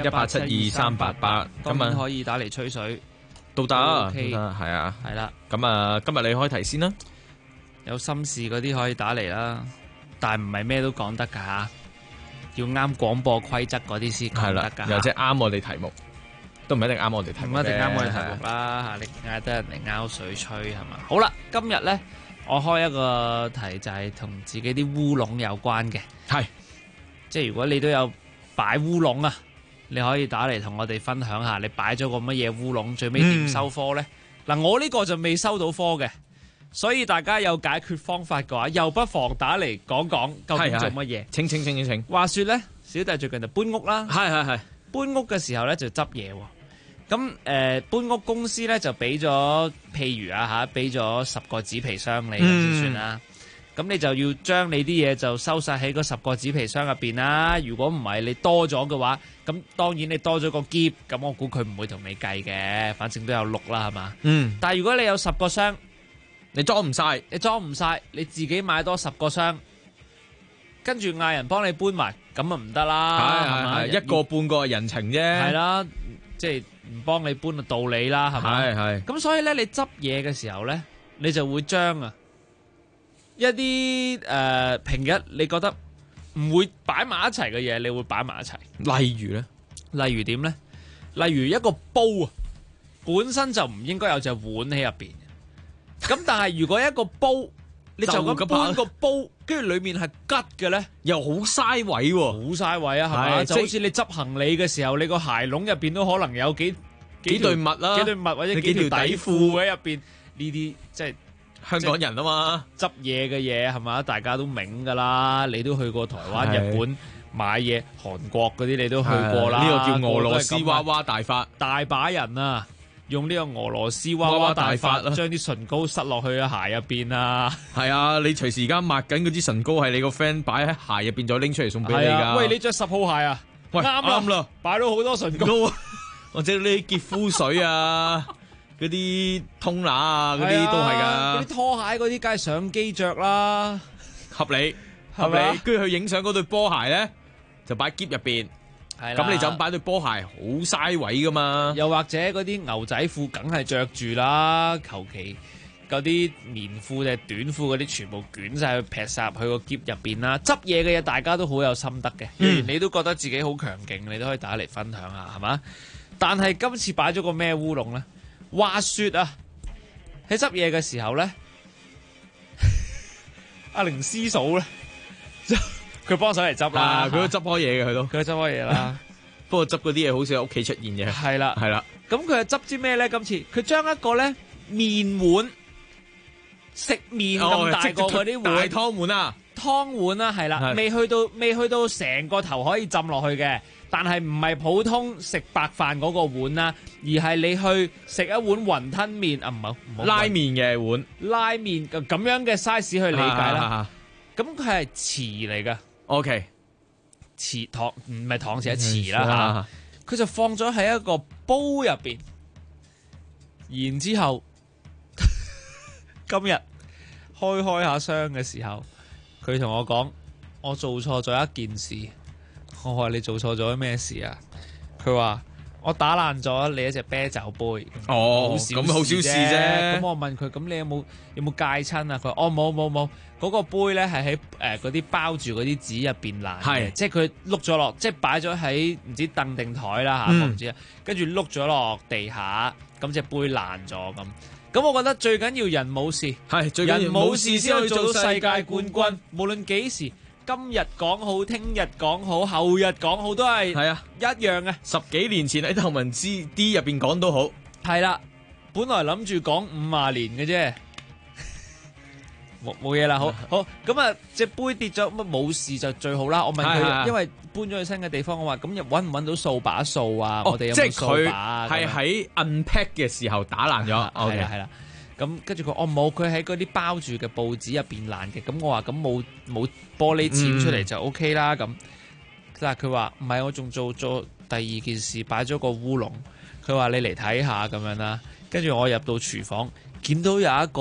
1872388， 咁啊可以打嚟吹水， 都得，係啊， 係啦。 咁啊，今日你開題先啦， 有心事嗰啲可以打嚟啦，但係唔係咩都講得㗎嚇，要啱廣播規則嗰啲先講得㗎。 又即係啱我哋題目，都唔一定啱我哋題目， 唔一定啱我哋題目啦嚇，你嗌得人哋拗水吹係嘛？好啦，今日咧我開一個題就係同自己啲烏龍有關嘅， 係即係如果你都有擺烏龍啊，你可以打嚟同我哋分享下，你擺咗個乜嘢烏龍，最尾點收科咧？嗱，我呢個就未收到科嘅，所以大家有解決方法嘅話，又不妨打嚟講講究竟做乜嘢。 請。 話說咧，小弟最近就搬屋啦， 係搬屋嘅時候咧就執嘢喎。咁搬屋公司咧就俾咗，譬如俾咗10個紙皮箱你咁先算啦。咁你就要將你啲嘢就收晒喺嗰10個紙皮箱入邊啦。如果唔係你多咗嘅話，咁當然你多咗個篋，咁我估佢唔會同你計嘅，反正都有6啦，係嘛？但係如果你有10個箱， 你裝唔晒， 你自己買多10個箱，跟住嗌人幫你搬埋，咁啊唔得啦，係嘛？ 一個半個人情啫， 係啦，即係唔幫你搬就道理啦，係咪？ 係。 咁所以咧，你執嘢嘅時候咧，你就會將一啲平日你覺得唔會擺埋一齊嘅嘢，你會擺埋一齊。 例如咧， 例如點咧？例如一個煲啊，本身就唔應該有隻碗喺入邊。咁但係如果一個煲，你就咁搬個煲，跟住裏面係吉嘅咧， 又好嘥位喎， 好嘥位啊，係咪？就好似你執行李嘅時候，你個鞋籠入邊都可能有幾對襪啦， 幾對襪或者幾條底褲喺入邊，呢啲即係香港人啊嘛， 執嘢嘅嘢係嘛，大家都明噶啦。你都去過台灣、日本買嘢，韓國嗰啲你都去過啦。 呢個叫俄羅斯娃娃大法， 大把人啊！用呢個俄羅斯娃娃大法，將啲唇膏塞落去鞋入邊啊！ 係啊，你隨時而家抹緊嗰支唇膏係你個 friend 擺喺鞋入邊，再拎出嚟送俾你噶。 喂，你着10號鞋啊？ 喂，啱啦， 擺到好多唇膏啊！ 或者啲潔膚水啊，嗰啲通拿啊，嗰啲都係噶。 嗰啲拖鞋嗰啲，梗係相機着啦， 合理。跟住去影相嗰對波鞋咧，就擺篋入邊。咁你就咁擺對波鞋，好嘥位噶嘛？ 又或者嗰啲牛仔褲，梗係着住啦。求其嗰啲棉褲定短褲嗰啲，全部捲晒去劈晒入去個篋入邊啦。執嘢嘅嘢，大家都好有心得嘅。既然你都覺得自己好強勁，你都可以打嚟分享下，係嘛？但係今次擺咗個咩烏龍咧？話說啊，喺執嘢嘅時候咧，阿凌師嫂咧。佢幫手嚟執啦， 佢都執開嘢嘅，佢都執開嘢啦。 不過執嗰啲嘢好似喺屋企出現嘅。 係啦。 咁佢係執啲咩咧？今次佢將一個咧麵碗，食麵咁大個嗰啲碗， 大湯碗啊， 係啦，未去到成個頭可以浸落去嘅，但係唔係普通食白飯嗰個碗啦，而係你去食一碗雲吞麵啊，唔好拉麵嘅碗， 拉麵咁樣嘅 size 去理解啦。咁佢係瓷嚟噶。 OK， 瓷糖唔係搪瓷，係瓷啦嚇。佢就放咗喺一個煲入邊，然之後今日開下箱嘅時候，佢同我講：我做錯咗一件事。我話你做錯咗咩事啊？佢話我打爛咗你一隻啤酒杯。 哦，咁好小事啫。 咁我問佢：咁你有冇戒親啊？佢話：哦，冇。嗰個杯咧係喺嗰啲包住嗰啲紙入邊爛嘅，即係佢碌咗落，即係擺咗喺唔知凳定台啦嚇，我唔知啊。跟住碌咗落地下，咁隻杯爛咗咁。咁我覺得最緊要人冇事，人冇事先可以做到世界冠軍。無論幾時，今日講好，聽日講好，後日講好，都係一樣嘅。 10幾年前喺頭文字 D 入邊講都好， 係啦。本來諗住講50年嘅啫。冇嘢啦，好咁啊！隻杯跌咗，乜冇事就最好啦。我問佢，因為搬咗去新嘅地方，我話咁又揾唔揾到掃把掃啊？我哋有冇掃把？ 即係佢係喺 unpack 嘅時候打爛咗。 係啦。咁跟住佢，我冇，佢喺嗰啲包住嘅報紙入邊爛嘅。咁我話咁冇玻璃濺出嚟就 OK 啦。咁但係佢話唔係，我仲做咗第二件事，擺咗個烏龍。佢話你嚟睇下咁樣啦。跟住我入到廚房，見到有一個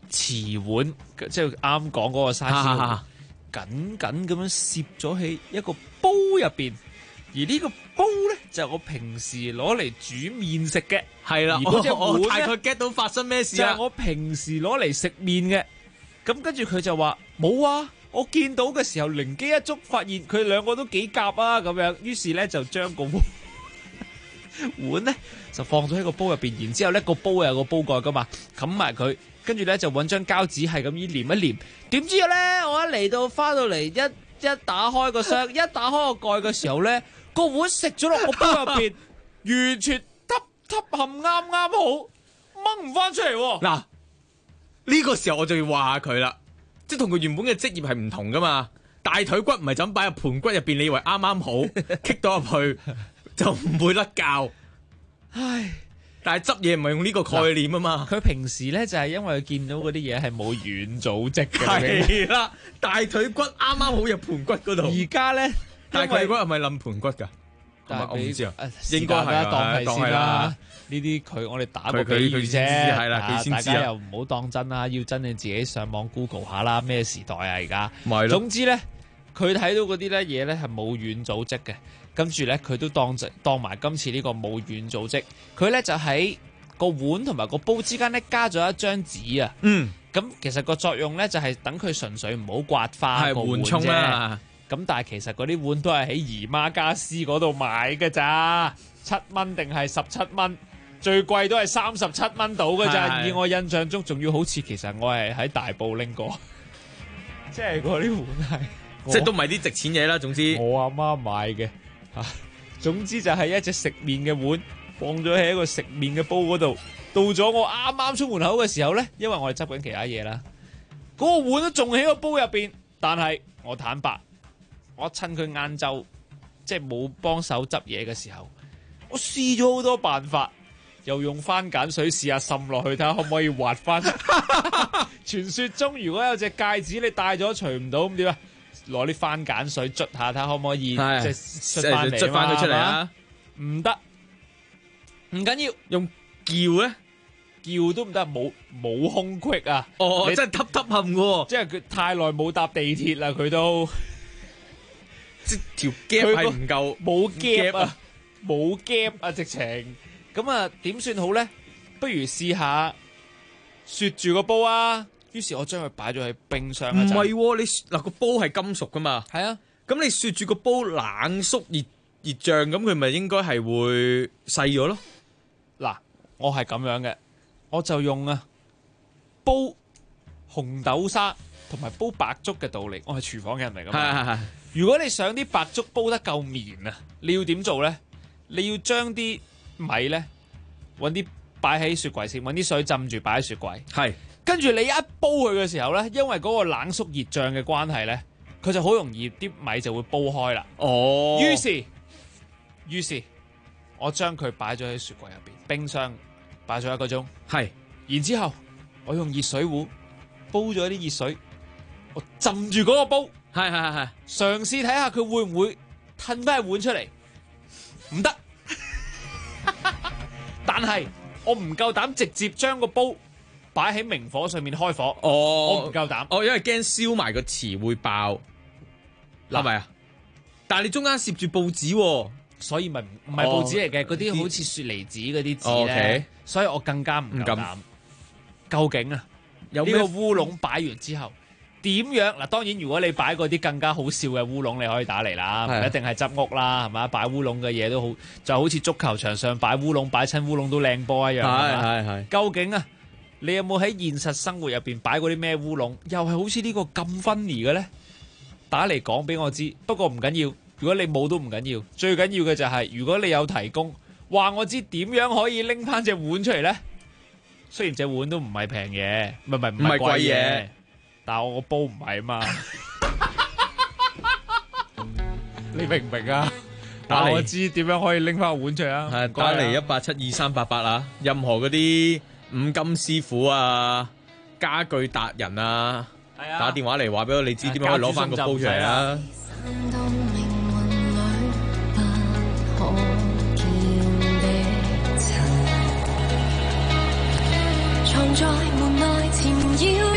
瓷碗，即係啱講嗰個 size，緊緊咁樣攝咗喺一個煲入邊。而呢個煲咧就係我平時攞嚟煮麵食嘅， 係啦。 而嗰隻碗我大概 get 到發生咩事啊？ 就係我平時攞嚟食麵嘅。咁跟住佢就話冇啊，我見到嘅時候靈機一觸，發現佢兩個都幾夾啊咁樣。於是咧就將個碗咧就放咗喺個煲入邊，然之後咧個煲有個煲蓋噶嘛，冚埋佢。跟住咧就揾張膠紙係咁黏一黏。點知咧我一嚟到翻到嚟一打開個箱，一打開個蓋嘅時候咧，個碗食咗落個煲入邊，完全揼冚啱好，掹唔翻出嚟喎。 嗱，呢個時候我就要話佢啦，即係同佢原本嘅職業係唔同噶嘛。大腿骨唔係就咁擺入盤骨入邊，你以為啱啱好棘到入去就唔會甩臼。唉，但係執嘢唔係用呢個概念啊嘛。 佢平時咧就係因為佢見到嗰啲嘢係冇軟組織嘅。 係啦，大腿骨啱啱好入盤骨嗰度。 而家咧， 大腿骨係咪冧盤骨㗎？我唔知啊，應該係啦，當係啦。呢啲我哋打個比喻啫， 係啦，佢先知啊。 大家又唔好當真啦，要真你自己上網 Google 下啦。咩時代啊而家？ 咪咯。 總之咧，佢睇到嗰啲咧嘢咧係冇軟組織嘅，跟住咧佢都當埋今次呢個冇軟組織。佢咧就喺個碗同埋個煲之間咧加咗一張紙啊。咁其實個作用咧就係等佢純粹唔好刮花個碗啫。咁但係其實嗰啲碗都係喺姨媽家私嗰度買嘅咋，7蚊定係17蚊，最貴都係37蚊到嘅咋。以我印象中，仲要好似其實我係喺大埔拎過，即係嗰啲碗係， 即係都唔係啲值錢嘢啦。總之我阿媽買嘅嚇，總之就係一隻食麵嘅碗，放咗喺一個食麵嘅煲嗰度。到咗我啱啱出門口嘅時候咧，因為我哋執緊其他嘢啦，嗰個碗都仲喺個煲入邊，但係我坦白。我趁佢晏晝即係冇幫手執嘢嘅時候，我試咗好多辦法，又用番梘水試下滲落去，睇下可唔可以滑翻。傳說中如果有隻戒指你戴咗除唔到咁點啊？攞啲番梘水捽下，睇下可唔可以即係捽翻佢出嚟啊？唔得，唔緊要，用撬咧，撬都唔得，冇空隙啊！ 你真係揼冚嘅， 即係佢太耐冇搭地鐵啦，佢都。 即條 gap 係唔夠， 冇 gap 啊，冇 gap 啊，直情咁啊，點算好咧？不如試下雪住個煲啊！於是我將佢擺咗喺冰箱。 唔係喎，你嗱個煲係金屬噶嘛？ 係啊， 咁你雪住個煲冷縮熱脹，咁佢咪應該係會細咗咯？ 嗱，我係咁樣嘅，我就用煲紅豆沙同埋煲白粥嘅道理。我係廚房嘅人嚟噶嘛。係。如果你想啲白粥煲得夠綿啊，你要點做咧？你要將啲米咧揾啲擺喺雪櫃先，揾啲水浸住擺喺雪櫃。係，跟住你一煲佢嘅時候咧，因為嗰個冷縮熱脹嘅關係咧，佢就好容易啲米就會煲開啦。哦，於是我將佢擺咗喺雪櫃入邊，冰箱擺咗1個鐘。係，然之後我用熱水壺煲咗啲熱水，我浸住嗰個煲。係，嘗試睇下佢會唔會褪翻個碗出嚟，唔得。但係我唔夠膽直接將個煲擺喺明火上面開火。我唔夠膽。 因為驚燒埋個瓷會爆，係咪啊？但係你中間攝住報紙， 所以咪唔係報紙嚟嘅，嗰啲好似雪梨紙嗰啲紙咧。所以我更加唔夠膽。究竟啊，有呢個烏龍擺完之後？點樣嗱？當然，如果你擺嗰啲更加好笑嘅烏龍，你可以打嚟啦，唔一定係執屋啦，係嘛？擺烏龍嘅嘢都好，就好似足球場上擺烏龍，擺親烏龍都靚波一樣。係。究竟啊，你有冇喺現實生活入邊擺過啲咩烏龍？又係好似呢個咁分離嘅咧？打嚟講俾我知。不過唔緊要，如果你冇都唔緊要，最緊要嘅就係如果你有提供，話我知點樣可以拎翻隻碗出嚟咧。雖然隻碗都唔係平嘢，唔係貴嘢。但我個煲唔係啊嘛，你明唔明啊？打我知點樣可以拎翻個碗出嚟啊！ 係打嚟1872388啊！任何嗰啲五金師傅啊、家具達人啊，打電話嚟話俾我你知點樣可以攞翻個煲出嚟啊！ 藏在門內纏繞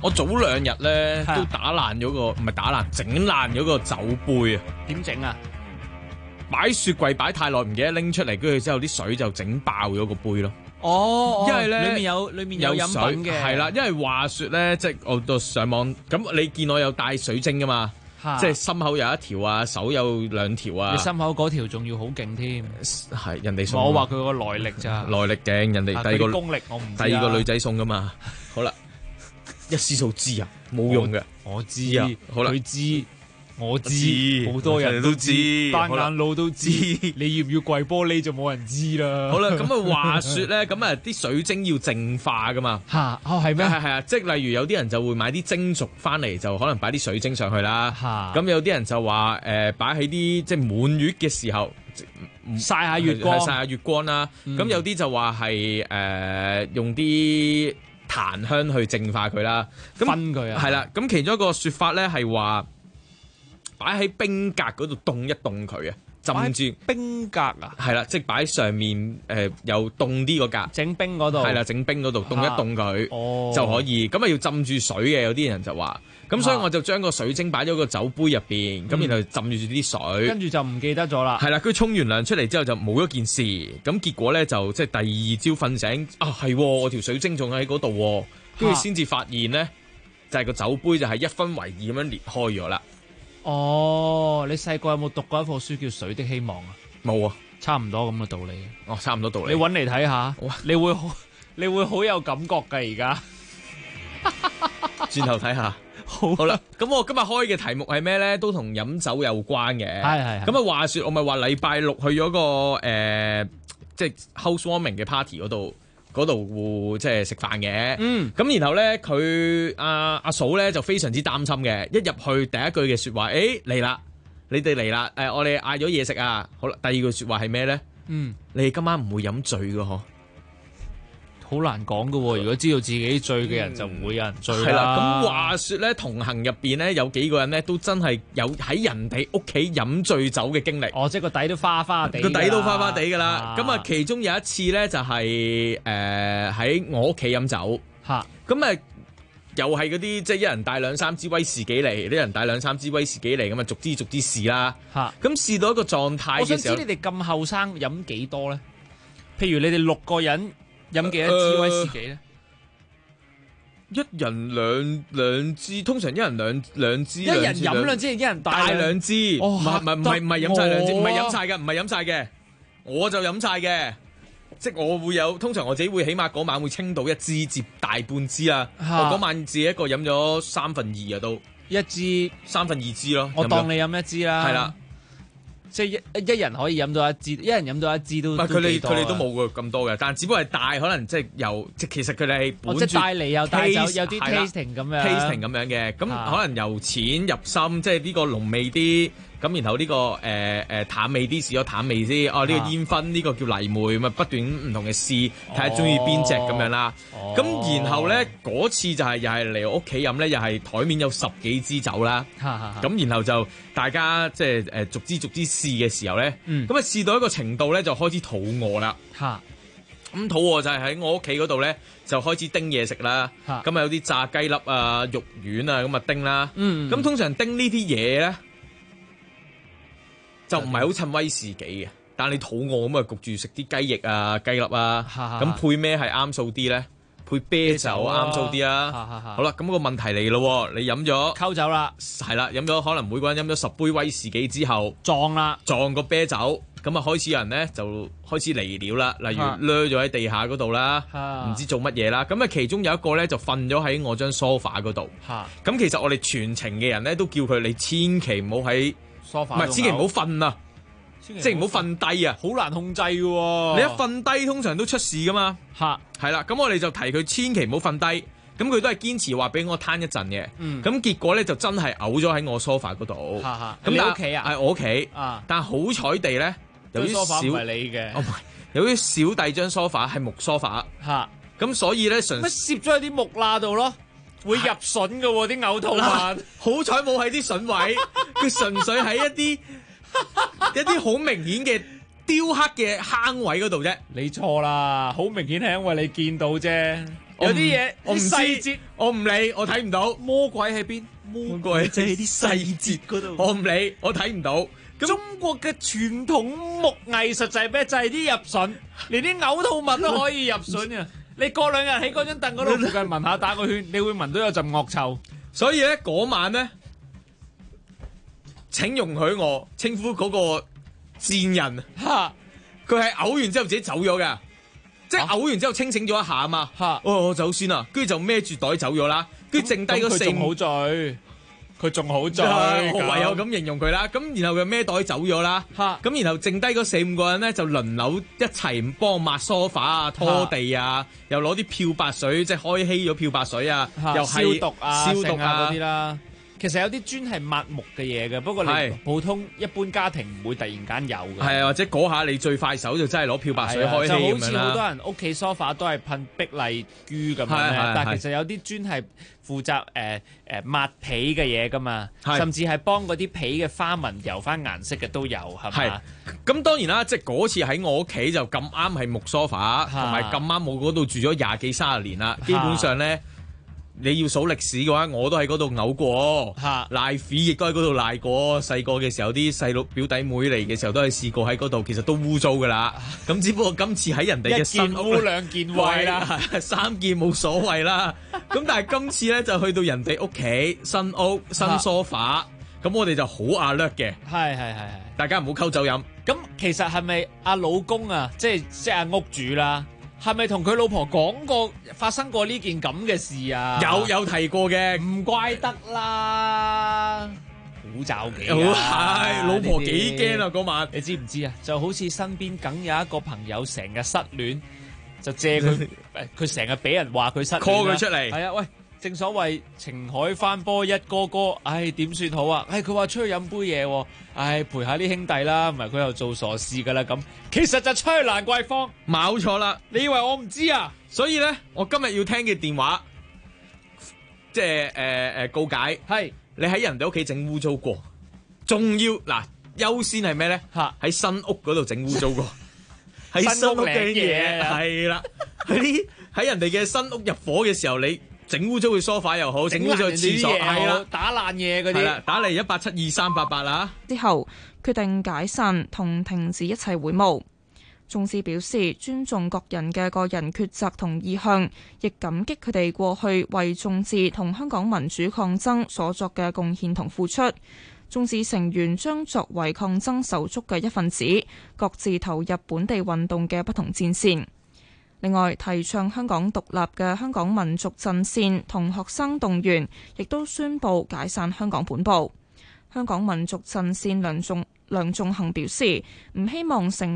我早2日咧都打爛咗個，唔係打爛，整爛咗個酒杯啊！ 點整啊？ 擺雪櫃擺太耐，唔記得拎出嚟，跟住之後啲水就整爆咗個杯咯。 哦， 因為咧裏面有飲品嘅， 係啦，因為話說咧，即係我到上網咁，你見我有帶水晶噶嘛？即係心口有一條啊，手有2條啊。 你心口嗰條仲要好勁添， 係人哋送。 我話佢個耐力咋？ 耐力勁，人哋第二個功力我唔知。 第二個女仔送噶嘛？好啦，一思數知啊，冇用嘅。 我知啊， 好啦， 佢知。我知，好多人都知，單眼佬都知。你要唔要跪玻璃就冇人知啦。 好啦，咁啊話說咧，咁啊啲水晶要淨化噶嘛。 係咩？ 係啊，即係例如有啲人就會買啲蒸熟翻嚟，就可能擺啲水晶上去啦。咁有啲人就話擺喺啲即係滿月嘅時候曬下月光， 曬下月光啦。咁有啲就話係用啲檀香去淨化佢啦， 分佢啊。 係啦，咁其中一個說法咧係話，擺喺冰格嗰度凍一凍佢啊，浸住冰格啊， 係啦，即係擺上面又凍啲個格， 整冰嗰度係啦，整冰嗰度凍一凍佢就可以，咁啊要浸住水嘅，有啲人就話，咁所以我就將個水晶擺咗個酒杯入邊，咁然後浸住啲水， 跟住就唔記得咗啦， 係啦，佢沖完涼出嚟之後就冇咗件事，咁結果咧就即係第二朝瞓醒啊，係我條水晶仲喺嗰度，跟住先至發現咧就係個酒杯就係1分為2咁樣裂開咗啦。 哦，你細個有冇讀過一課書叫《水的希望》啊？ 冇啊， 差唔多咁嘅道理。 哦，差唔多道理。 你搵嚟睇下，你會好有感覺㗎而家。 轉頭睇下。好啦，咁我今日開嘅題目係咩咧？都同飲酒有關嘅。係。咁啊，話說我咪話禮拜6去咗個即係 housewarming 嘅 party 嗰度即係食飯嘅，咁然後咧佢阿嫂咧就非常之擔心嘅，一入去第一句嘅說話，嚟啦，你哋嚟啦，我哋嗌咗嘢食啊，好啦，第二句說話係咩咧？你哋今晚唔會飲醉噶嗬？ 好難講噶喎，如果知道自己醉嘅人就唔會有人醉啦。 係啦，咁話說咧，同行入邊咧有幾個人咧都真係有喺人哋屋企飲醉酒嘅經歷。 哦，即係個底都花花地。個底都花花地噶啦。咁啊，其中有一次咧就係喺我屋企飲酒。咁啊，又係嗰啲即係一人帶2-3支威士忌嚟，啲人帶2-3支威士忌嚟，咁啊逐支試啦。咁試到一個狀態嘅時候， 我想知你哋咁後生飲幾多咧？譬如你哋6個人。飲幾多支威士忌咧？ 一人兩支，通常一人兩支。一人飲2支，一人帶 2支。唔係飲晒2支，唔係飲晒嘅，我就飲晒嘅。即係我會有，通常我自己會起碼嗰晚會清到1支至大半支啦。我嗰晚自己一個飲咗2/3啊，都 1支 2/3支咯。 我當你飲1支啦。 係啦。 即係一人可以飲到1支，一人飲到1支都。 佢哋都冇咁多嘅，但只不過係帶，可能即係由即其實佢哋係本住即係帶嚟又帶走，有啲 tasting 咁樣。 tasting 咁樣嘅，咁可能由淺入深，即係呢個濃味啲，咁然後呢個淡味啲，試咗淡味先。呢個煙燻，呢個叫泥梅，咁啊不斷唔同嘅試，睇下中意邊隻咁樣啦。咁然後咧嗰次就係又係嚟我屋企飲咧，又係台面有10幾支酒啦。咁然後就大家即係逐支試嘅時候咧，咁啊試到一個程度咧，就開始肚餓啦。咁肚餓就係喺我屋企嗰度咧，就開始叮嘢食啦。咁啊有啲炸雞粒啊、肉丸啊，咁啊叮啦。咁通常叮呢啲嘢咧，就唔係好襯威士忌嘅。但係你肚餓咁啊，焗住食啲雞翼啊、雞粒啊，咁配咩係啱數啲咧？配啤酒啱數啲啊！好啦，咁個問題嚟咯，你飲咗溝酒啦， 係啦，飲咗可能每個人飲咗10杯威士忌之後，撞個啤酒，咁啊開始有人咧就開始嚟料啦，例如掠咗喺地下嗰度啦，唔知做乜嘢啦，咁啊其中有一個咧就瞓咗喺我張 sofa 嗰度，咁其實我哋全程嘅人咧都叫佢你千祈唔好喺 sofa， 唔係千祈唔好瞓啊！即係唔好瞓低啊， 好難控制嘅喎。 你一瞓低，通常都出事噶嘛。係啦，咁我哋就提佢千祈唔好瞓低。咁佢都係堅持話俾我攤一陣嘅。咁結果咧就真係嘔咗喺我 sofa 嗰度。 咁你屋企啊？ 係我屋企。但係好彩地咧，有啲小唔係你嘅。 唔係，有啲小弟張 sofa 係木 sofa。咁所以咧攝咗喺啲木罅度咯，會入筍嘅喎啲嘔吐物。 好彩冇喺啲筍位，佢純粹喺一啲好明顯嘅雕刻嘅坑位嗰度啫。 你錯啦，好明顯係因為你見到啫。 有啲嘢我唔知細節， 我唔理，我睇唔到。 魔鬼喺邊？魔鬼即係啲細節嗰度，我唔理，我睇唔到。 中國嘅傳統木藝術就係咩？就係啲入榫，連啲嘔吐物都可以入榫啊！你過兩日喺嗰張凳嗰度附近聞下打個圈，你會聞到有陣惡臭。 所以咧嗰晚咧，請容許我稱呼嗰個賤人嚇，佢係嘔完之後自己走咗㗎，即係嘔完之後清醒咗一下啊嘛嚇，我走先啦，跟住就孭住袋走咗啦，跟住剩低嗰4-5 好醉。佢仲好醉， 我唯有咁形容佢啦。咁然後佢孭袋走咗啦。咁然後剩低嗰4-5個人咧，就輪流一齊幫我抹梳化啊、拖地啊，又攞啲漂白水，即係開稀咗漂白水啊，又係消毒啊嗰啲啦。其實有啲專係抹木嘅嘢嘅，不過你普通一般家庭唔會突然間有嘅。 係啊，或者嗰下你最快手就真係攞漂白水開稀咁樣啦。 就好似好多人屋企梳化都係噴碧麗珠咁樣，但係其實有啲專係負責抹皮嘅嘢噶嘛，甚至係幫嗰啲皮嘅花紋油翻顏色嘅都有，係嘛？ 咁當然啦，即係嗰次喺我屋企就咁啱係木梳化，同埋咁啱我嗰度住咗20幾30年啦，基本上咧。你要數歷史嘅話，我都喺嗰度嘔過，瀨屎亦都喺嗰度瀨過。細個嘅時候，啲細佬表弟妹嚟嘅時候都係試過喺嗰度，其實都污糟噶啦。咁只不過今次喺人哋嘅新屋， 一件污兩件穢啦 ，3件冇所謂啦。咁但係今次咧就去到人哋屋企新屋新梳化，咁我哋就好alert嘅。 係， 大家唔好溝酒飲。 咁其實係咪阿老公啊，即係阿屋主啦？係咪同佢老婆講過發生過呢件咁嘅事啊？ 有提過嘅， 唔怪得啦，好罩忌。 係老婆幾驚啊嗰晚， 你知唔知啊？就好似身邊梗有一個朋友成日失戀，就借佢，佢成日俾人話佢失戀 call 佢出嚟。 係啊，喂，正所謂情海翻波一哥哥，唉點算好啊？唉佢話出去飲杯嘢，唉陪下啲兄弟啦，唔係佢又做傻事噶啦咁。其實就出去蘭桂坊， 冇錯啦。 你以為我唔知啊？ 所以咧，我今日要聽嘅電話，即係告解，係你喺人哋屋企整污糟過，仲要嗱優先係咩咧？喺新屋嗰度整污糟過，喺新屋嘅嘢係啦，喺人哋嘅新屋入伙嘅時候，你整污糟嘅梳化又好，整污糟嘅廁所係啦， 打爛嘢嗰啲， 打嚟1872388啦。 之後決定解散同停止一切會務。眾志表示尊重各人嘅個人抉擇同意向，亦感激佢哋過去為眾志同香港民主抗爭所作嘅貢獻同付出。眾志成員將作為抗爭手足嘅一份子，各自投入本地運動嘅不同戰線。另外，提倡香港獨立嘅香港民族陣線同學生動員，亦都宣布解散香港本部。香港民族陣線梁頌恆表示，唔希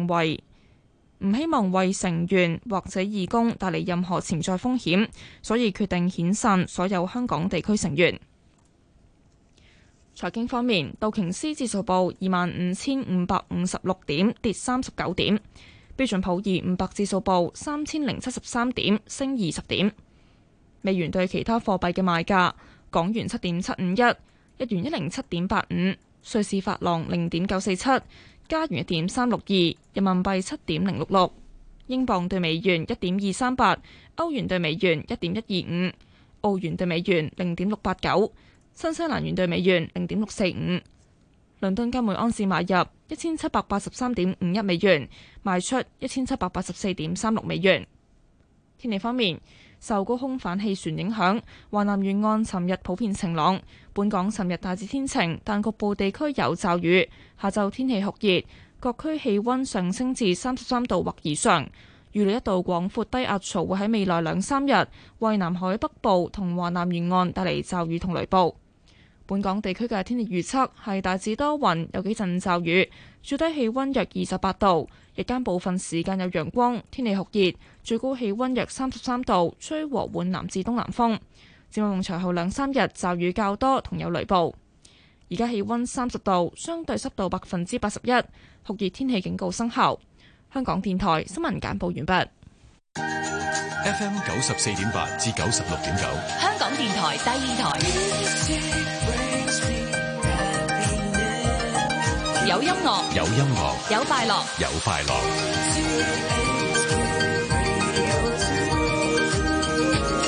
望為成員或者義工帶嚟任何潛在風險，所以決定遣散所有香港地區成員。財經方面，道瓊斯指數報25,556點，跌39點；標準普爾500指數報3073點，升20點。美元對其他貨幣嘅賣價：港元7.751，日元107.85，瑞士法郎0.947。加元1.362，人民幣7.066，英鎊對美元1.238，歐元對美元1.125，澳元對美元0.689，新西蘭元對美元0.645。倫敦金每盎司買入1783.51美元，賣出1784.36美元。天氣方面，受高空反氣旋影響，華南沿岸尋日普遍晴朗。本港尋日大致天晴，但局部地區有驟雨。下晝天氣酷熱，各區氣溫上升至33度或以上。預料一道廣闊低壓槽會喺未來2-3日為南海北部同華南沿岸帶嚟驟雨同雷暴。本港地區嘅天氣預測係大致多雲，有幾陣驟雨，最低氣溫約28度，日間部分時間有陽光，天氣酷熱，最高氣溫約33度，吹和緩南至東南風。展望隨後2-3日驟雨較多同有雷暴。而家氣溫30度，相對濕度81%，酷熱天氣警告生效。香港電台新聞簡報完畢。 FM 94.8至96.9， 香港電台第二台，有音樂， 有音樂， 有快樂， 有快樂。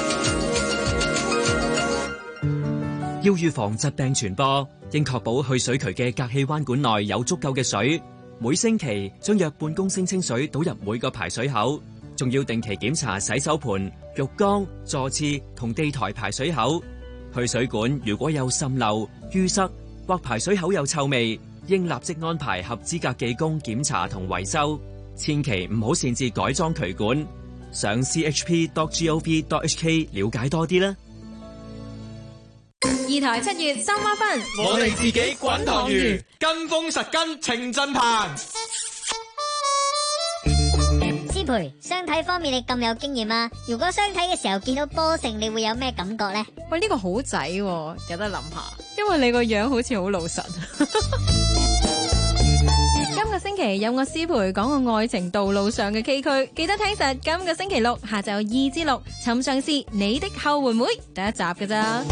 要預防疾病傳播，應確保去水渠嘅隔氣彎管內有足夠嘅水。每星期將約半公升清水倒入每個排水口，仲要定期檢查洗手盆、浴缸、座廁同地台排水口。去水管如果有滲漏、淤塞或排水口有臭味，應立即安排合資格技工檢查同維修，千祈唔好擅自改裝渠管。上 chp.gov.hk 了解多啲啦。 二台7月三孖分， 我哋自己滾糖魚，跟風實跟程振鵬。 師培，相睇方面你咁有經驗啊，如果相睇嘅時候見到波成，你會有咩感覺呢？ 喂，呢個好仔喎，有得諗下，因為你個樣好似好老實。今個星期有我師培講個愛情道路上嘅崎嶇，記得聽實今個星期六下晝2至6，尋常是你的後援會第一集㗎咋。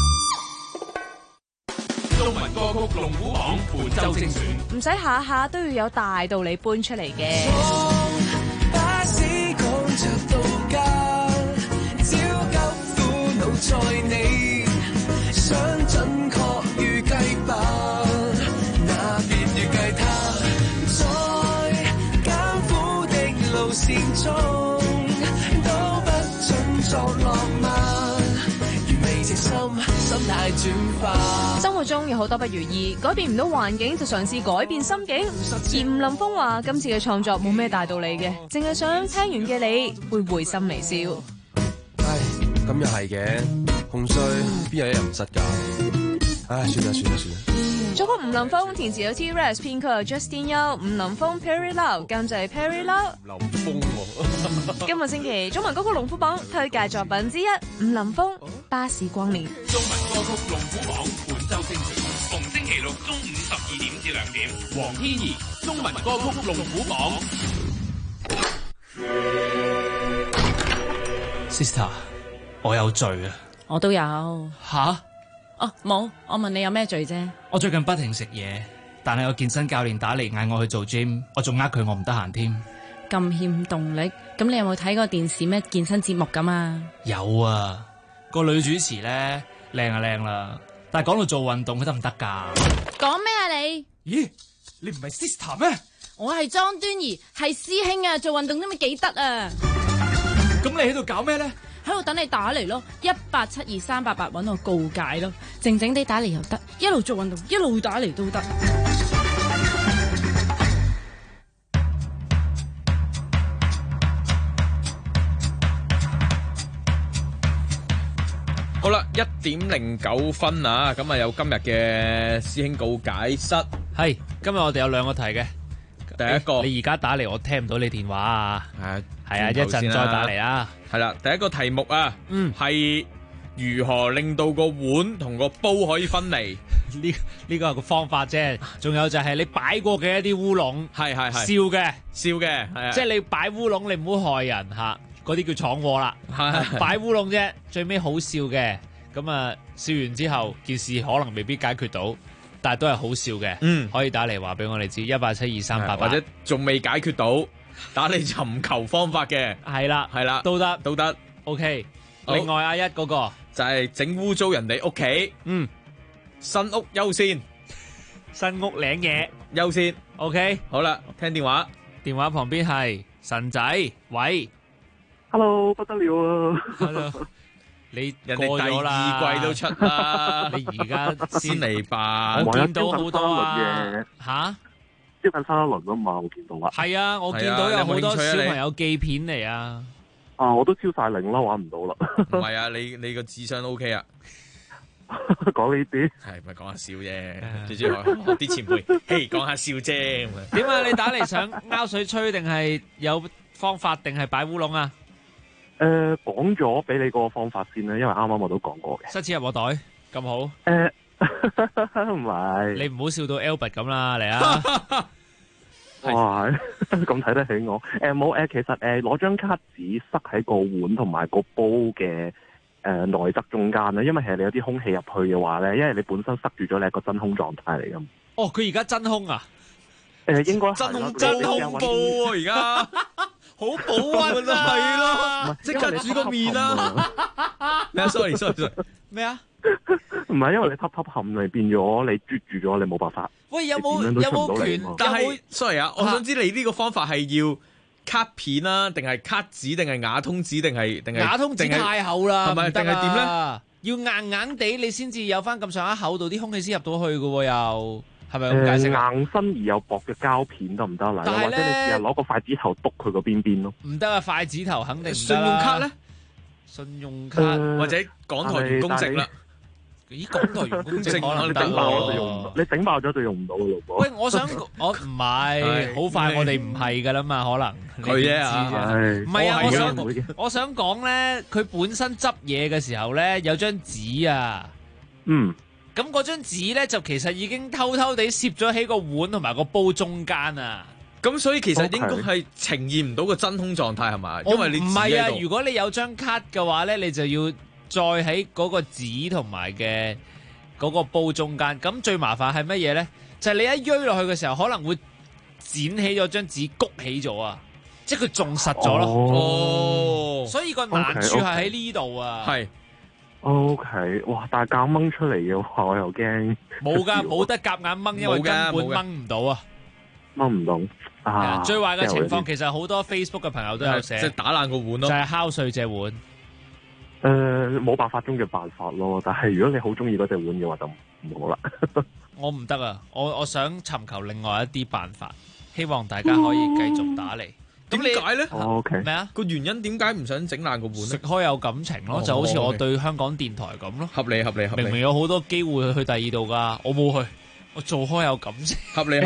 中文歌曲龍虎榜本周精選， 唔使下下都要有大道理搬出嚟嘅。 巴士趕着到家，焦急苦惱在你，想準確預計吧，那便預計他在艱苦的路線中，都不准作浪漫，如未直心態轉化。 生活中有好多不如意，改變唔到環境就嘗試改變心境。而吳林峰話今次嘅創作冇咩大道理嘅，淨係想聽完嘅你會會心微笑。 唉，咁又係嘅，紅衰邊有一日唔失㗎？唉，算啦。 作曲吳林峰，填詞有 T-Rex， 編曲 Justin Yo， 吳林峰 Perry Lau， 監製 Perry Lau。 林峰喎。 今個星期中文歌曲龍虎榜推介作品之一，吳林峰《巴士光年》。 中文歌曲龍虎榜本周精選，逢星期六中午12點至2點，黃天怡中文歌曲龍虎榜。 Sister， 我有罪啊！ 我都有。 吓？ 哦，冇，我問你有咩罪啫？ 我最近不停食嘢，但係有健身教練打嚟嗌我去做 gym， 我仲佢我唔得閒添。 咁欠動力，咁你有冇睇過電視咩健身節目咁啊？ 有啊，個女主持咧靚啊靚啦，但係講到做運動佢得唔得㗎？ 講咩啊你？ 咦，你唔係 sister 咩？ 我係莊端儀，係師兄啊，做運動都咪幾得啊！ 咁你喺度搞咩咧？ 喺度等你打嚟咯，1872388搵我告解咯，靜靜地打嚟又得，一路做運動一路打嚟都得。 好啦，1:09啊，咁啊有今日嘅師兄告解室。 係，今日我哋有兩個題嘅。 第一個， 你而家打嚟，我聽唔到你電話啊。係啊，一陣再打嚟啦。 係啦，第一個題目啊，係如何令到個碗同個煲可以分離？ 呢個係個方法啫。仲有就係你擺過嘅一啲烏龍， 係笑嘅， 係啊， 即係你擺烏龍，你唔好害人吓，嗰啲叫闖禍啦。擺烏龍啫，最尾好笑嘅，咁啊笑完之後，件事可能未必解決到。但係都係好笑嘅，可以打嚟話俾我哋知，1872388， 或者仲未解決到，打嚟尋求方法嘅， 係啦，都得，OK。另外阿一嗰個就係整污糟人哋屋企，新屋優先， 新屋領嘢優先 ，OK。 好啦，聽電話， 電話旁邊係神仔，喂 ，Hello， 不得了啊 ！Hello。你人哋第二季都出啦， 你而家先嚟吧？ 我見到好多啊，吓， 接近3輪啊嘛，我見到啦。 係啊，我見到有好多小朋友寄片嚟啊。 啊，我都超晒齡啦，玩唔到啦。 唔係啊，你個智商 OK 啊？ 講呢啲係咪講下笑啫？最主要學啲前輩，嘿，講下笑啫。 點啊？你打嚟想拗水吹，定係有方法，定係擺烏龍啊？ 講咗俾你個方法先啦，因為啱啱我都講過嘅。 塞錢入我袋咁好？ 唔係， 你唔好笑到 Albert 咁啦，嚟啊！ 哇，咁睇得起我？冇其實攞張卡紙塞喺個碗同埋個煲嘅內側中間啦，因為其實你有啲空氣入去嘅話咧，因為你本身塞住咗你係個真空狀態嚟噶。 哦，佢而家真空啊？ 應該真空煲喎，而家。好保溫啊，係咯，即刻煮個麵啦。咩啊 ？sorry， 咩啊？ 唔係因為你揼冚你變咗你啜住咗，你冇辦法。 喂，有冇權？ 但係 sorry 啊，我想知你呢個方法係要卡片啦，定係卡紙，定係瓦通紙，定係瓦通紙太厚啦， 係咪？定係點咧？ 要硬硬地你先至有翻咁上下厚度，啲空氣先入到去嘅喎，又係咪咁解釋？ 硬身而有薄嘅膠片得唔得啦？或者你試下攞個筷子頭篤佢個邊邊咯。 唔得啊！筷子頭肯定唔得。 信用卡咧？ 信用卡或者港台員工證啦。 咦，港台員工證可能你整爆咗就用唔到，你整爆咗就用唔到嘅咯。 喂，我唔係，好快我哋唔係噶啦嘛，可能佢啫啊， 唔係啊，我想講咧，佢本身執嘢嘅時候咧有張紙啊，咁嗰張紙咧就其實已經偷偷地攝咗喺個碗同埋個煲中間啊， 咁所以其實應該係呈現唔到個真空狀態係嘛？因為你唔係啊，如果你有張卡嘅話咧，你就要再喺嗰個紙同埋嘅嗰個煲中間，咁最麻煩係乜嘢咧？就係你一鋥落去嘅時候，可能會剪起咗張紙，谷起咗啊！即係佢仲實咗咯。哦，所以個難處係喺呢度啊。 係。 OK， 哇！但係夾掹出嚟嘅話，我又驚。 冇㗎，冇得夾硬掹，因為根本掹唔到啊。 掹唔到啊！ 最壞嘅情況其實好多 Facebook 嘅朋友都有寫， 即係打爛個碗咯， 就係敲碎隻碗。 冇辦法中嘅辦法咯，但係如果你好中意嗰隻碗嘅話，就唔好啦。 我唔得啊！我想尋求另外一啲辦法，希望大家可以繼續打嚟。 點解咧？ 咩啊？ 個原因點解唔想整爛個碗咧？ 食開有感情咯，就好似我對香港電台咁咯。 合理。 明明有好多機會去第二度噶，我冇去。我做開有感情， 合理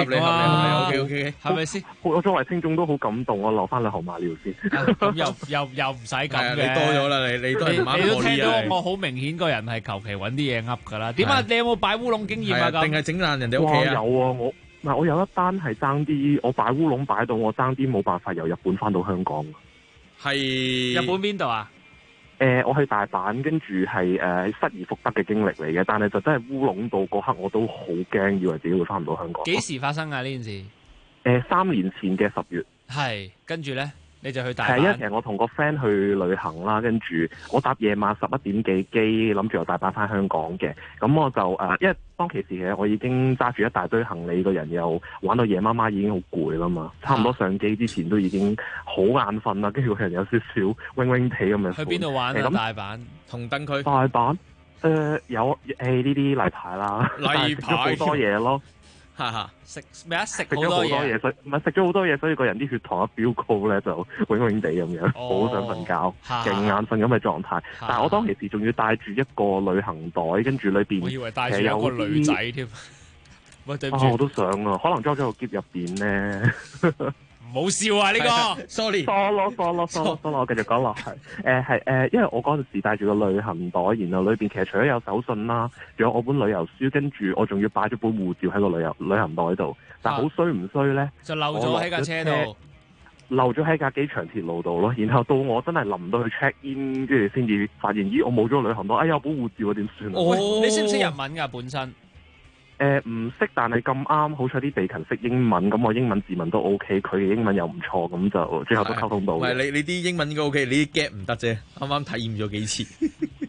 ，OK， 係咪先？ 我作為聽眾都好感動，我留翻兩行馬尿先。 咁又唔使咁嘅， 你多咗啦，你都係唔啱我呢啊！ 你都聽到我好明顯個人係求其揾啲嘢噏噶啦。點啊？你有冇擺烏龍經驗啊？ 定係整爛人哋屋企啊？ 有啊，我有一單係爭啲，我擺烏龍擺到我爭啲冇辦法由日本翻到香港。 係日本邊度啊？ 我去大阪，跟住係失而復得嘅經歷嚟嘅，但係就真係烏龍到嗰刻，我都好驚，以為自己會翻唔到香港。 幾時發生啊呢件事 ？3年前嘅10月。 係，跟住咧你就去大阪。 因為其實我同個 friend 去旅行啦，跟住我搭夜晚11點幾機，諗住由大阪翻香港嘅。咁我就因為當其時嘅我已經揸住一大堆行李，個人又玩到夜媽媽，已經好攰啦嘛。差唔多上機之前都已經好眼瞓啦，跟住個人有少少暈暈地咁樣。 去邊度玩啊？大阪同燈區。 大阪有呢啲例牌啦， 例牌好多嘢咯。 食咩啊？食咗好多嘢，所以唔係食咗好多嘢，所以個人啲血糖一飆高咧，就暈暈地咁樣，好想瞓覺，勁眼瞓咁嘅狀態。但係我當其時仲要帶住一個旅行袋，跟住裏邊我以為帶住一個女仔添。喂，對唔住， 我都想啊，可能裝咗個篋入邊咧。 唔好笑啊！呢個 sorry，疏咯，我繼續講落去。因為我嗰陣時帶住個旅行袋，然後裏邊其實除咗有手信啦，仲有我本旅遊書，跟住我仲要擺咗本護照喺個旅行袋度。但係好衰唔衰咧？ 就漏咗喺架車度， 漏咗喺架機場鐵路度咯。然後到我真係臨到去 check in，跟住先至發現，咦，我冇咗旅行袋，哎呀，本護照啊，點算啊？ 你識唔識日文㗎本身？ 唔識，但係咁啱，好彩啲地勤識英文，咁我英文字文都 OK，佢嘅英文又唔錯，咁就最後都溝通到。 唔係你啲英文應該 OK，你啲 get 唔得啫，啱啱體驗咗幾次。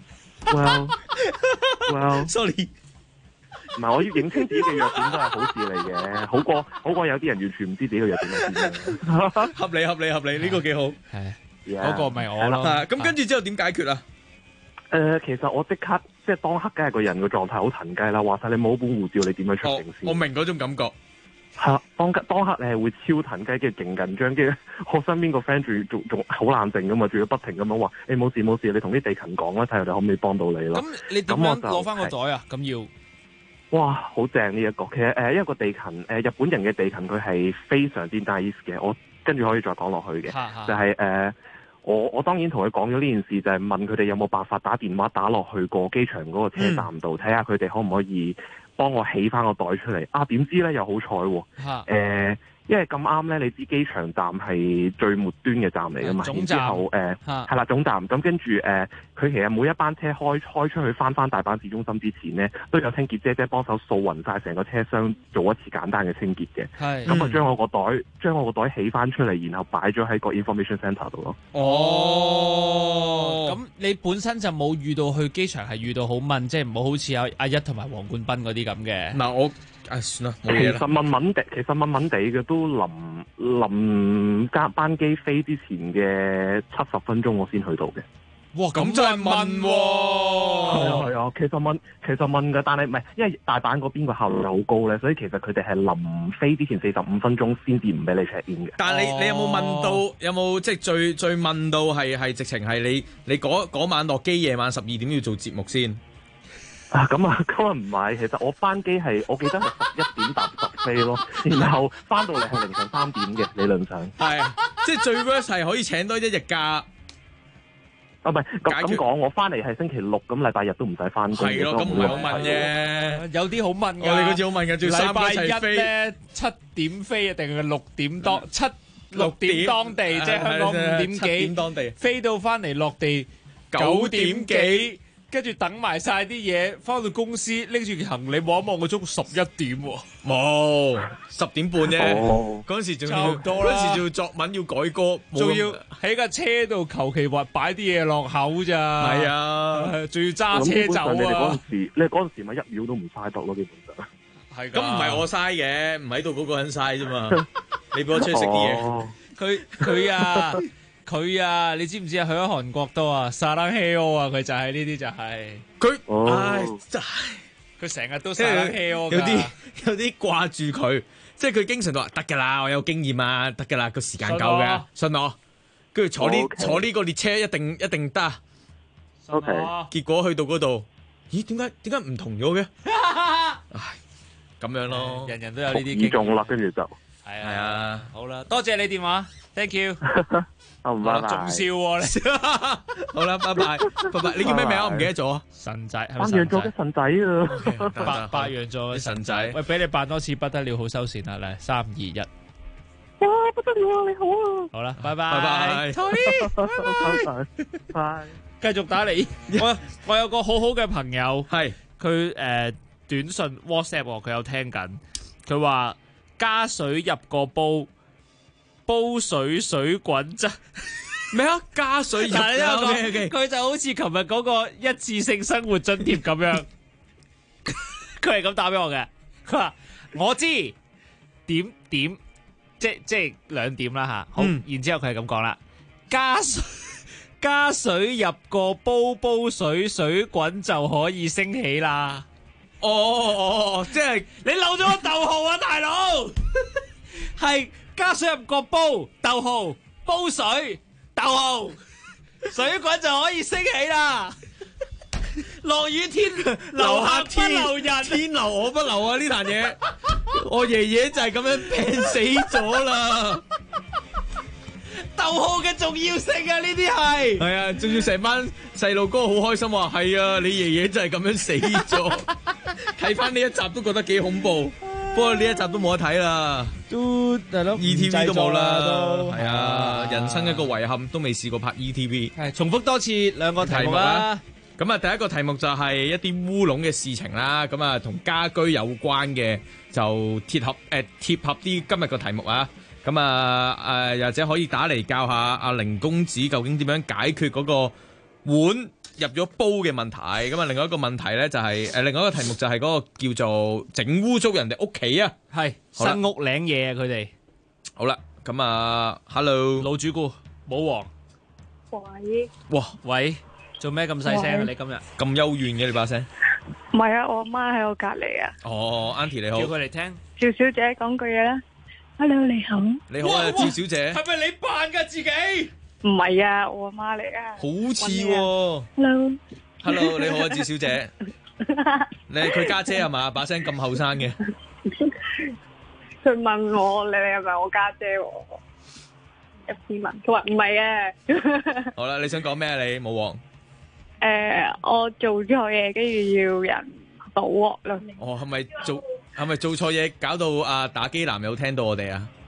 Well， sorry， 唔係我要認清自己嘅弱點都係好事嚟嘅，好過有啲人完全唔知自己嘅弱點係點。 合理，呢個幾好。 係，嗰個咪我咯。 咁跟住之後點解決啊？ 其實我即刻即係當刻，梗係個人個狀態好騰雞啦。話晒你冇本護照，你點樣出境先？ 我明嗰種感覺。 係啦，當刻你係會超騰雞，跟住勁緊張，跟住我身邊個 friend 仲好冷靜噶嘛，仲要不停咁樣話：冇事，你同啲地勤講啦，睇下佢哋可唔可以幫到你咯。 咁你點樣攞翻個袋啊？咁要？ 哇，好正呢一個。其實一個地勤日本人嘅地勤佢係非常之 nice 嘅。我跟住可以再講落去嘅，就係我當然同佢講咗呢件事，就係問佢哋有冇辦法打電話打落去個機場嗰個車站度，睇下佢哋可唔可以幫我起翻個袋出嚟。點知咧又好彩喎， 因為咁啱咧，你知機場站係最末端嘅站嚟噶嘛， 總站然之後係啦總站，咁跟住佢其實每一班車開出去翻大阪市中心之前咧，都有清潔姐姐幫手掃勻晒成個車廂，做一次簡單嘅清潔嘅。係咁啊，將我個袋起翻出嚟，然後擺咗喺個 information centre 度咯。 哦，咁你本身就冇遇到去機場係遇到好問，即係唔好好似阿一同埋黃冠斌嗰啲咁嘅。 嗱我。算啦，冇嘢啦。 其實問地嘅都臨班機飛之前嘅70分鐘我先去到嘅。 哇，咁真係問喎。 係啊，其實問嘅，但係唔係，因為大阪嗰邊個效率好高咧，所以其實佢哋係臨飛之前45分鐘先至唔俾你 check in 嘅。 但係你有冇問到？有冇即係最問到係直情係你嗰晚落機夜晚12點要做節目先？ 咁啊唔係，其實我班機係我記得係11點搭10飛咯，然後翻到嚟係凌晨3點嘅，理論上係即係最 worst 係可以請多一日假。 唔係咁講，我翻嚟係星期6，咁禮拜日都唔使翻工。 係咯，咁唔係好問啫， 有啲好問㗎。 我哋嗰次好問㗎，仲禮拜一一咧7點飛啊，定係6點6點當地，即係香港5點幾 7點當地， 飛到翻嚟落地9點幾。跟住等埋晒啲嘢，翻到公司拎住行李望一望個鐘11點喎， 冇10點半啫。嗰陣時仲要多啦， 嗰陣時仲要作文要改歌， 仲要喺架車度求其話擺啲嘢落口咋。係啊，仲要揸車走啊！ 你嗰陣時咪1秒都唔嘥得咯，基本上。 係咁唔係我嘥嘅，唔喺度嗰個人嘥啫嘛。你俾我出去食啲嘢，佢啊，你知唔知啊？去咗韓國都啊，沙朗希歐啊，佢就係呢啲就係佢，唉，真係佢成日都沙朗希歐㗎， 有啲掛住佢，即係佢經常都話得㗎啦，我有經驗啊，得㗎啦，個時間夠嘅，信我。跟住坐呢個列車一定得。 OK， 結果去到嗰度，咦？點解唔同咗嘅？唉，咁樣咯， 人人都有呢啲經驗啦，跟住就係啊，好啦，多謝你電話 ，thank you。 拜拜， 仲笑喎你， 好啦，拜拜，你叫咩名？我唔記得咗。 神仔， 白羊座嘅神仔啊， 白羊座嘅神仔。喂，俾你扮多次不得了，好收線啦，嚟3、2、1。 不得了啊，你好啊。 好啦，拜拜，Tony，拜拜。繼續打嚟，我有個好好嘅朋友，係佢短信 WhatsApp 我，佢有聽緊，佢話加水入個煲。煲水滾啫咩啊？加水入佢就好似琴日嗰個一次性生活津貼咁樣，佢係咁打俾我嘅。佢話我知點，即係2點啦吓。好，然之後佢係咁講啦，加水入個煲水滾就可以升起啦。 哦，即係你漏咗個逗號啊，大佬，係。加水入個煲，逗號，煲水，逗號，水滾就可以升起啦。落雨天留客不留人， 天留我不留啊！呢壇嘢，我爺爺就係咁樣病死咗啦。 逗號嘅重要性啊，呢啲係啊，仲要成班細路哥好開心話係啊，你爺爺就係咁樣死咗。睇翻呢一集都覺得幾恐怖。不過呢一集都冇得睇啦， 都係咯 ，ETV 都冇啦，都係啊，人生一個遺憾，都未試過拍 ETV。 係重複多次2個題目啦。 咁啊，第一個題目就係一啲烏龍嘅事情啦。咁啊，同家居有關嘅就貼合啲今日個題目啊。咁啊或者可以打嚟教下阿凌公子究竟點樣解決嗰個碗入咗煲嘅問題。咁啊，另外一個問題咧就係另外一個題目就係嗰個叫做整污糟人哋屋企啊， 係新屋領嘢啊，佢哋好啦，咁啊 ，hello 老主顧武王， 喂， 哇喂，做咩咁細聲啊？你今日咁幽怨嘅你把聲？ 唔係啊，我阿媽喺我隔籬啊。 哦 ，Auntie 你好， 叫佢嚟聽。 趙小姐講句嘢啦 ，Hello 你好， 你好啊，趙小姐， 係咪你扮噶自己？ 唔係啊，我阿媽嚟啊。 好似喎。Hello， 你好啊，趙小姐。你係佢家姐係嘛？把聲咁後生嘅。 佢問我你係咪我家姐？一問，佢話唔係啊。 好啦，你想講咩啊？你武王。 我做錯嘢，跟住要人倒鑊咯。 哦，係咪做錯嘢搞到打機男友聽到我哋啊？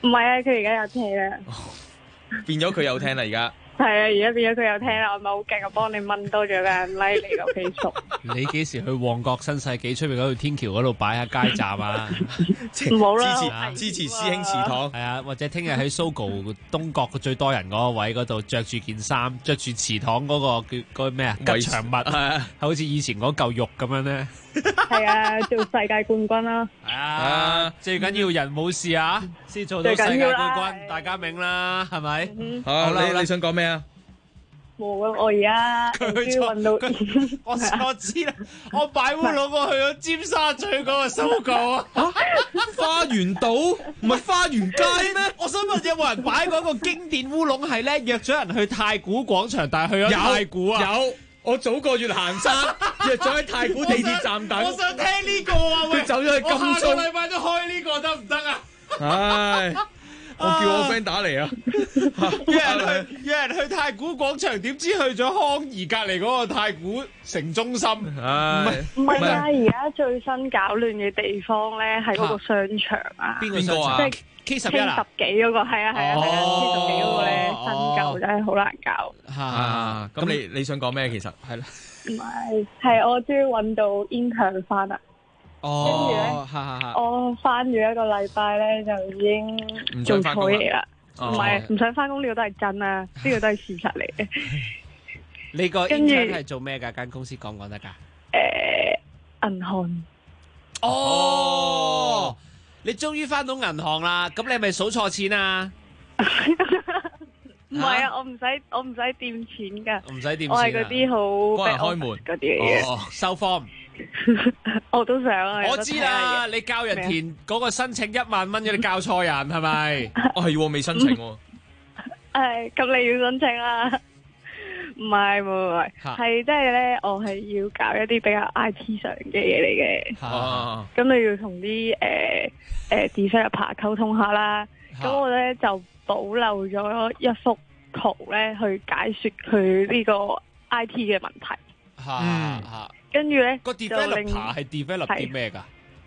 唔係啊，佢而家有聽啦。 變咗佢有聽啦而家。 係啊，而家變咗佢有聽啦，我咪好勁，我幫你掹多咗個人 like 你個 Facebook。 你幾時去旺角新世紀出面嗰度天橋嗰度擺下街站啊？ 唔好啦， 支持師兄祠堂。 係啊，或者聽日喺 Sogo 東角最多人嗰個位嗰度着住件衫，着住祠堂嗰個叫嗰咩啊吉祥物，好似以前嗰嚿肉咁樣咧。 係啊，做世界冠軍啦。 啊，最緊要人冇事啊，先做到世界冠軍，大家明啦，係咪？ 好啦，你想講咩啊？ 冇啊！我而家終於揾到， 我知啦，我擺烏龍我去咗尖沙咀嗰個收購啊！ 花園道唔係花園街咩？ 我想問有冇人擺嗰個經典烏龍係咧約咗人去太古廣場，但係去咗太古啊？ 有，我早個月行山約咗喺太古地鐵站等。 我想聽呢個啊！ 佢走咗去金鐘。 我下個禮拜都開呢個得唔得啊？ 唉。我叫我 friend 打嚟啊！ 約人去太古廣場，點知去咗康怡隔離嗰個太古城中心。 唔係啊！而家最新搞亂嘅地方咧，係嗰個商場啊。 邊個商場？ 即係 K11 啊 ？K10幾嗰個係啊，K10幾嗰個咧新舊真係好難搞。 咁你想講咩？其實係啦。 唔係我終於揾到 intern 翻啦。跟住咧，我翻咗一個禮拜咧，就已經做錯嘢啦。唔係唔想翻工，呢個都係真啊，呢個都係事實嚟嘅。 你個 intern 係做咩㗎？間公司講得㗎？ 銀行。 哦，你終於翻到銀行啦！咁你係咪數錯錢啊？ 唔係啊，我唔使掂錢㗎。 唔使掂錢。 我係嗰啲好幫人開門嗰啲嘢。 收 form。 我都想啊！ 我知啦，你教人填嗰個申請1萬蚊嘅，你教錯人係咪？ 係未申請喎。 咁你要申請啦。唔係，係即係咧，我係要搞一啲比較 IT 上嘅嘢嚟嘅。咁你要同啲developer 溝通下啦。咁我咧就保留咗一幅圖咧，去解說佢呢個 IT 嘅問題。跟住咧， 個 developer 係 develop 啲咩㗎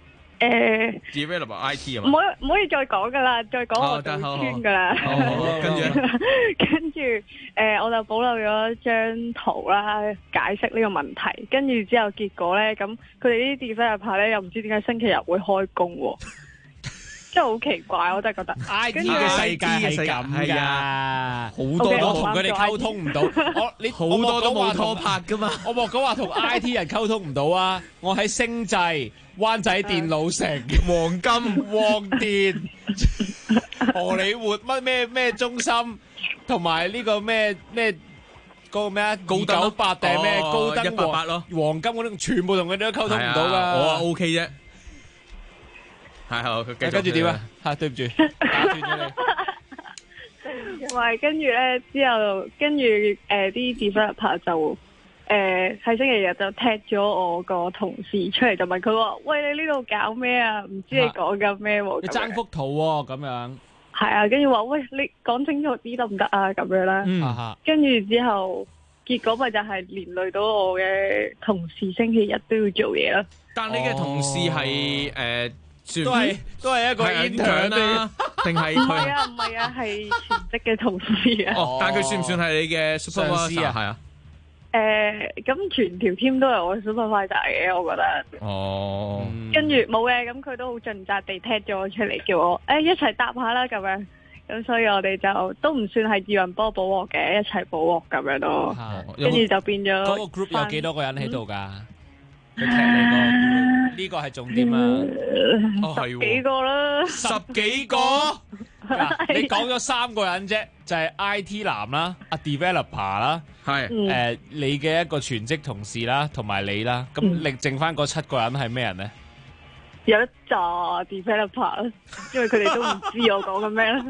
？developer IT 啊嘛，唔可以再講㗎啦，再講我就穿㗎啦。跟住我就保留咗張圖啦，解釋呢個問題。跟住之後結果咧，咁佢哋啲 developer 咧又唔知點解星期日會開工喎。真係好奇怪，我真係覺得 IT 嘅世界係咁㗎，好多都同佢哋溝通唔到。你好多都冇拖拍㗎嘛。我莫講話同 IT 人溝通唔到啊！我喺星際、灣仔電腦城、黃金、旺電、荷里活咩中心，同埋呢個咩嗰個咩啊298定咩高登 188咯， 黃金嗰啲全部同佢哋都溝通唔到㗎。 我 OK 啫。係好，跟住點啊？對唔住，打斷咗你。 唔係，跟住咧之後，跟住啲 developer 就喺星期日就踢咗我個同事出嚟，就問佢話：喂，你呢度搞咩啊？唔知你講緊咩喎？ 你爭幅圖喎，咁樣。 係啊，跟住話：喂，你講清楚啲得唔得啊？咁樣啦。跟住之後，結果咪就係連累到我嘅同事星期日都要做嘢啦。 但你嘅同事係都係一個 intern 啦， 定係唔係啊，係全職嘅同事啊。 但係佢算唔算係你嘅 supervisor 啊？係啊。 咁全條 team 都係我 supervisor 嘅，我覺得。跟住冇嘅，咁佢都好盡責地踢咗我出嚟，叫我一齊答下啦咁樣。咁所以我哋就都唔算係二人波補鑊嘅，一齊補鑊咁樣咯。跟住就變咗。 嗰個 group 有幾多個人喺度㗎？佢踢你呢個係重點啊！ 十幾個啦 ，10幾個。你講咗3個人啫，就係 IT 男啦，阿 developer 啦，係你嘅一個全職同事啦，同埋你啦。咁另剩翻嗰7個人係咩人咧？ 有一紮 developer，因為佢哋都唔知我講緊咩啦。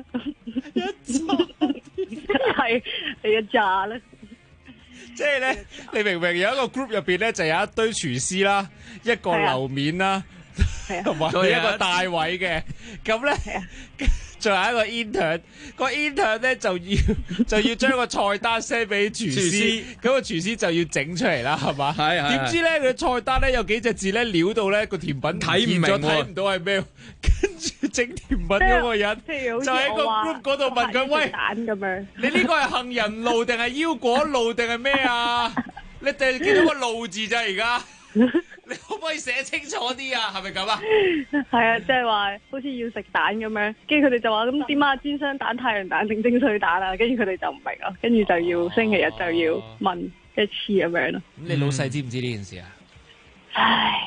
係一紮咧。 即係咧，你明明有一個 group 入邊咧，就有一堆廚師啦，一個樓面啦， 同埋一個大位嘅，咁咧。仲有一個 intern， 個 intern 咧就要將個菜單 send 俾廚師，咁個廚師就要整出嚟啦，係嘛？係。點知咧佢菜單咧有幾隻字咧潦到咧個甜品睇唔明，睇唔到係咩？跟住整甜品嗰個人就喺個 group 嗰度問佢：喂， 蛋咁樣， 你呢個係杏仁露定係腰果露定係咩啊？你淨係見到個露字咋而家？你可唔可以寫清楚啲啊？係咪咁啊？ 係啊，即係話好似要食蛋咁樣，跟住佢哋就話咁點啊？煎雙蛋、太陽蛋定蒸水蛋啊？跟住佢哋就唔明啊，跟住就要星期日就要問一次咁樣咯。 咁你老細知唔知呢件事啊？ 唉，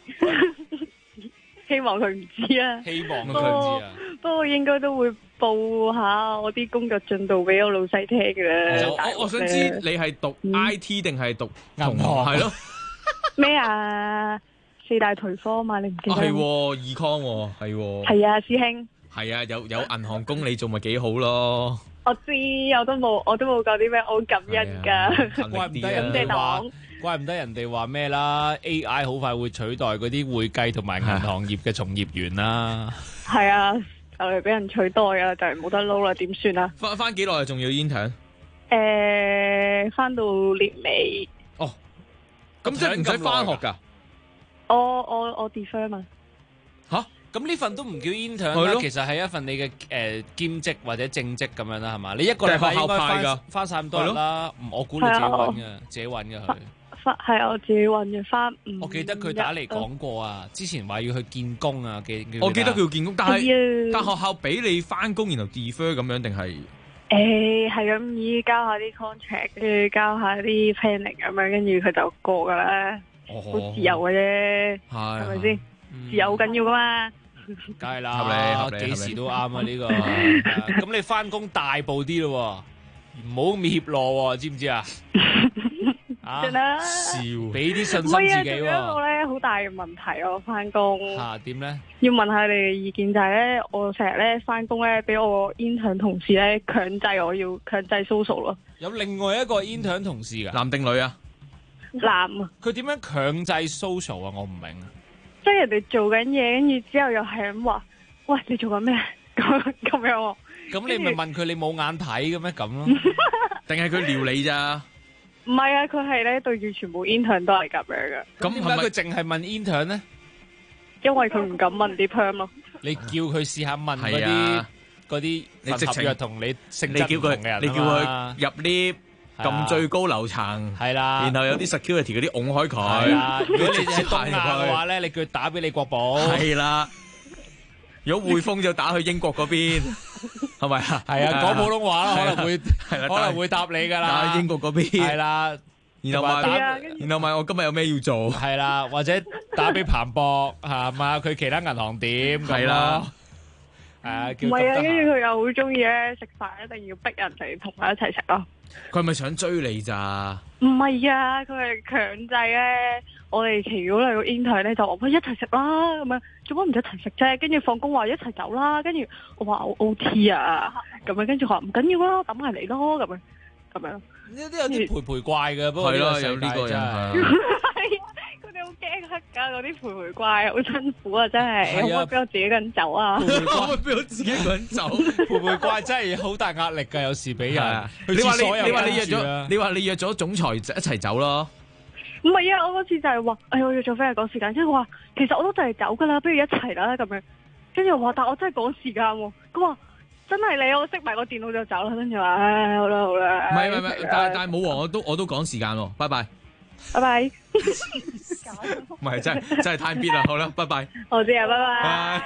希望佢唔知啊。 希望佢唔知啊。 不過應該都會報下我啲工作進度俾我老細聽嘅啦。 我想知你係讀 IT 定係讀銀行？係咯。 咩啊？四大頹科嘛，你唔記得？ 係，Econ係。 係啊，師兄。 係啊，有銀行工你做咪幾好咯？ 我知，我都冇講啲咩，我好感恩噶。 怪唔得人哋話，怪唔得人哋話咩啦 ？AI 好快會取代嗰啲會計同埋銀行業嘅從業員啦。 係啊，就嚟俾人取代啊，就係冇得撈啦，點算啊？ 翻幾耐仲要 intern？ 翻到年尾。 咁即係唔使翻學噶？ 我 defer 嘛。 吓？ 咁呢份都唔叫 intern 啦，其實係一份你嘅兼職或者正職咁樣啦，係嘛？你一個禮拜應該翻晒咁多日啦。我估你自己揾嘅，自己揾嘅佢。 係我自己揾嘅，翻我記得佢打嚟講過啊，之前話要去見工啊， 我記得佢要見工，但學校俾你翻工，然後 defer 咁樣定係？ 係咁依交下啲 contract， 跟住交下啲 planning 咁樣，跟住佢就過噶啦，好自由嘅啫，係咪先？自由好緊要噶嘛， 梗係啦，幾時都啱啊呢個。咁你翻工大步啲咯，唔好咁怯懦，知唔知啊？ 算啦， 俾啲信心自己喎。 仲有一個咧好大嘅問題，我翻工點咧？ 要問下你哋意見，就係咧，我成日咧翻工咧，俾我 intern 同事咧強制我要強制 social 咯。 有另外一個 intern 同事噶， 男定女啊？ 男啊。 佢點樣強制 social 啊？我唔明啊。 即係人哋做緊嘢，跟住之後又係咁話，喂，你做緊咩？咁樣喎。 咁你咪問佢，你冇眼睇嘅咩？咁咯。 定係佢撩你咋？ 唔係啊，佢係咧對住全部 intern 都係咁樣嘅。 咁點解佢淨係問 intern 咧？ 因為佢唔敢問啲 perm 咯。 你叫佢試下問嗰啲合約同你性質唔同嘅人， 你叫佢入 lift 撳最高樓層， 係啦， 然後有啲 security 嗰啲拱開佢。 如果你喺東亞嘅話咧，你叫佢打俾李國寶。 係啦。如果匯豐就打去英國嗰邊，係咪啊？ 係啊，講普通話啦，可能會答你噶啦。 打去英國嗰邊，係啦。 然後問我今日有咩要做？ 係啦，或者打俾彭博嚇，問下佢其他銀行點咁咯。係啊， 唔係啊，跟住佢又好中意咧食飯，一定要逼人哋同佢一齊食咯。 佢係咪想追你咋？ 唔係啊，佢係強制咧。我哋其餘嗰兩個 intern 咧就話：喂，一齊食啦咁樣，做乜唔一齊食啫？跟住放工話一齊走啦。跟住我話我 OT 啊，咁樣跟住佢話唔緊要啦，等埋嚟咯，咁樣。 呢啲有啲陪怪嘅，不過呢個世界真係。係啊， 佢哋好驚黑㗎，嗰啲陪怪好辛苦啊，真係。可唔可以俾我自己一個人走啊？ 可唔可以俾我自己一個人走？ 陪怪真係好大壓力㗎，有時俾人。 你話你約咗總裁一齊走咯？ 唔係啊，我嗰次就係話，我要做翻日趕時間，即係話其實我都就嚟走噶啦，不如一齊啦咁樣。跟住我話，但我真係趕時間喎。佢話真係你，我熄埋個電腦就走啦。跟住話，唉，好啦。 唔係，但係冇話我都趕時間喎。拜拜。 拜拜。 唔係真係太必啦，好啦，拜拜。 我知啊，拜拜。